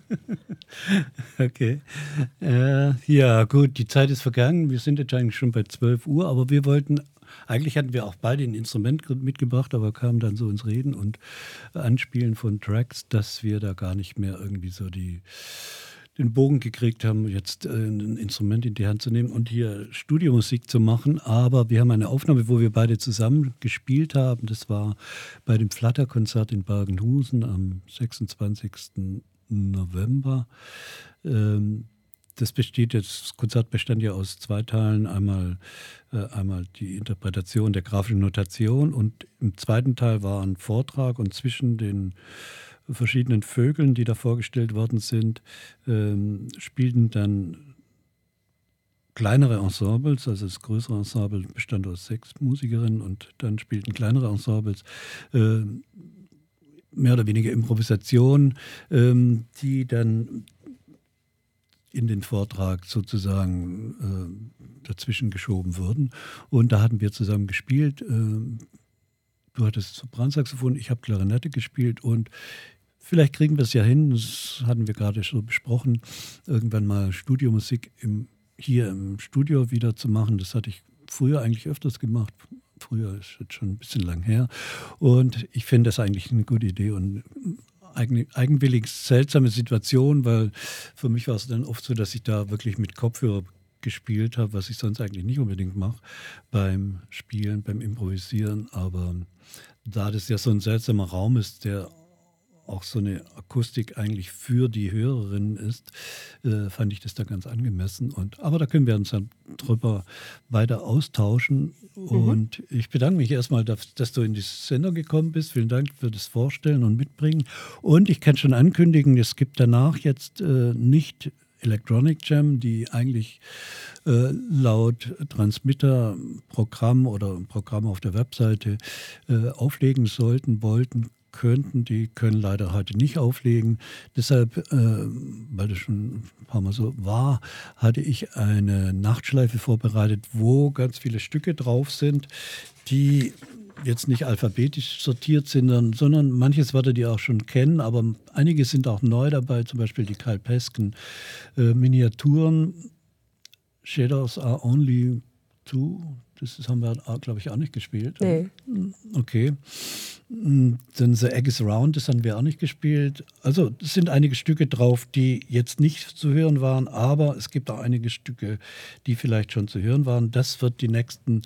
Okay. Ja, gut, die Zeit ist vergangen. Wir sind jetzt eigentlich schon bei 12 Uhr, aber eigentlich hatten wir auch beide ein Instrument mitgebracht, aber kamen dann so ins Reden und Anspielen von Tracks, dass wir da gar nicht mehr irgendwie so den Bogen gekriegt haben, jetzt ein Instrument in die Hand zu nehmen und hier Studiomusik zu machen. Aber wir haben eine Aufnahme, wo wir beide zusammen gespielt haben. Das war bei dem Flatterkonzert in Bergenhusen am 26. November. Das Konzert bestand ja aus 2 Teilen. Einmal die Interpretation der grafischen Notation und im zweiten Teil war ein Vortrag und zwischen den verschiedenen Vögeln, die da vorgestellt worden sind, spielten dann kleinere Ensembles, also das größere Ensemble bestand aus 6 Musikerinnen und dann spielten kleinere Ensembles, mehr oder weniger Improvisation, die dann in den Vortrag sozusagen dazwischen geschoben wurden. Und da hatten wir zusammen gespielt. Du hattest Sopransaxophon, ich habe Klarinette gespielt und vielleicht kriegen wir es ja hin, das hatten wir gerade schon besprochen, irgendwann mal Studiomusik hier im Studio wieder zu machen. Das hatte ich früher eigentlich öfters gemacht. Früher ist jetzt schon ein bisschen lang her. Und ich finde das eigentlich eine gute Idee und eigenwillig seltsame Situation, weil für mich war es dann oft so, dass ich da wirklich mit Kopfhörer gespielt habe, was ich sonst eigentlich nicht unbedingt mache beim Spielen, beim Improvisieren. Aber da das ja so ein seltsamer Raum ist, der auch so eine Akustik eigentlich für die Hörerinnen ist, fand ich das da ganz angemessen. Aber da können wir uns dann drüber weiter austauschen. Und ich bedanke mich erstmal, dass du in die Sendung gekommen bist. Vielen Dank für das Vorstellen und Mitbringen. Und ich kann schon ankündigen, es gibt danach jetzt nicht Electronic Jam, die eigentlich laut Transmitter-Programm oder Programm auf der Webseite auflegen wollten, die können leider heute nicht auflegen. Deshalb, weil das schon ein paar Mal so war, hatte ich eine Nachtschleife vorbereitet, wo ganz viele Stücke drauf sind, die jetzt nicht alphabetisch sortiert sind, sondern manches werdet ihr auch schon kennen, aber einige sind auch neu dabei, zum Beispiel die Kyle Pesken Miniaturen. Shadows are only two. Das haben wir, glaube ich, auch nicht gespielt. Nee. Okay. Dann The Egg is Round, das haben wir auch nicht gespielt. Also es sind einige Stücke drauf, die jetzt nicht zu hören waren, aber es gibt auch einige Stücke, die vielleicht schon zu hören waren. Das wird die nächsten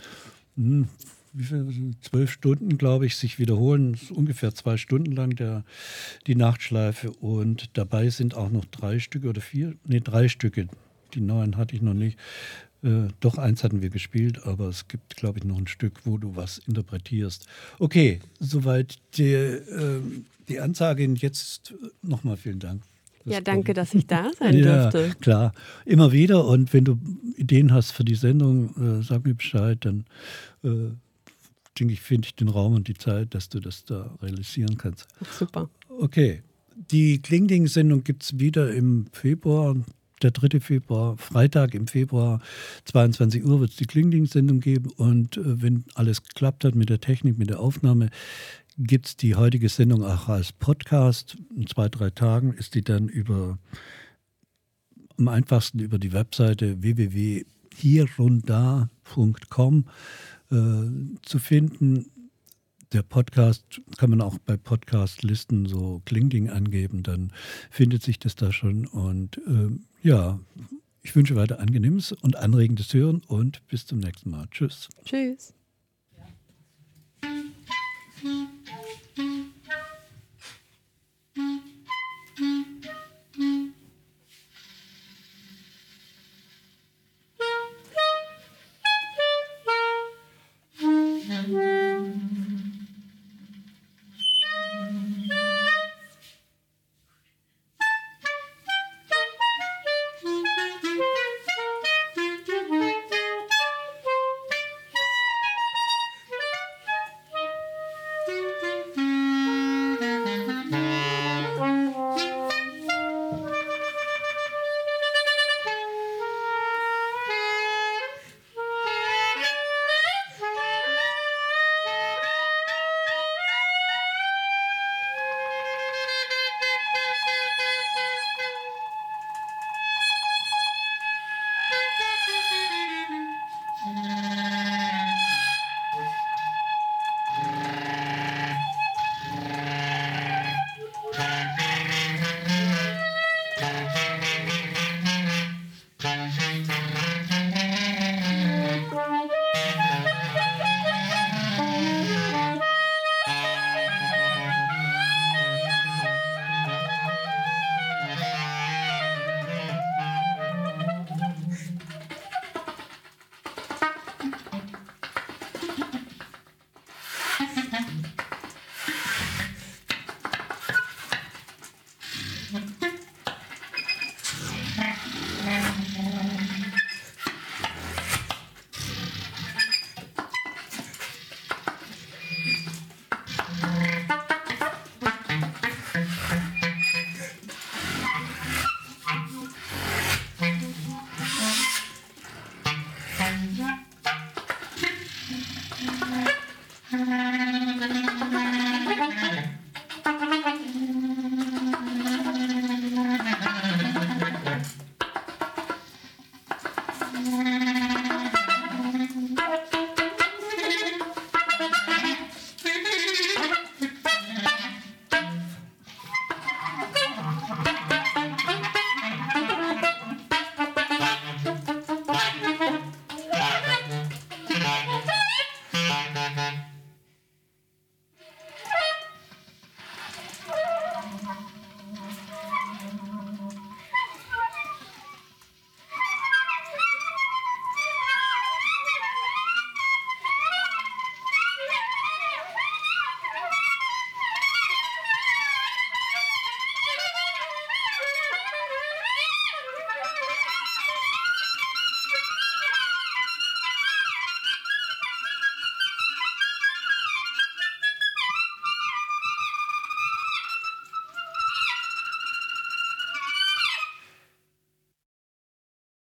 12 Stunden, glaube ich, sich wiederholen. Das ist ungefähr 2 Stunden lang die Nachtschleife. Und dabei sind auch noch 3 Stücke oder 4, 3 Stücke. Die neuen hatte ich noch nicht. Doch, eins hatten wir gespielt, aber es gibt, glaube ich, noch ein Stück, wo du was interpretierst. Okay, soweit die Ansage. Jetzt nochmal vielen Dank. Ja, danke, dass ich da sein durfte. Ja, klar. Immer wieder. Und wenn du Ideen hast für die Sendung, sag mir Bescheid. Dann denke ich, finde ich den Raum und die Zeit, dass du das da realisieren kannst. Ach, super. Okay. Die Klingding-Sendung gibt es wieder im Februar. Der 3. Februar, Freitag im Februar, 22 Uhr wird es die Klingding-Sendung geben. Und wenn alles geklappt hat mit der Technik, mit der Aufnahme, gibt es die heutige Sendung auch als Podcast. In 2-3 Tagen ist die dann am einfachsten über die Webseite www.hierundda.com zu finden. Der Podcast kann man auch bei Podcast-Listen so Klingding angeben, dann findet sich das da schon. Und ja, ich wünsche weiter angenehmes und anregendes Hören und bis zum nächsten Mal. Tschüss. Tschüss. Ja.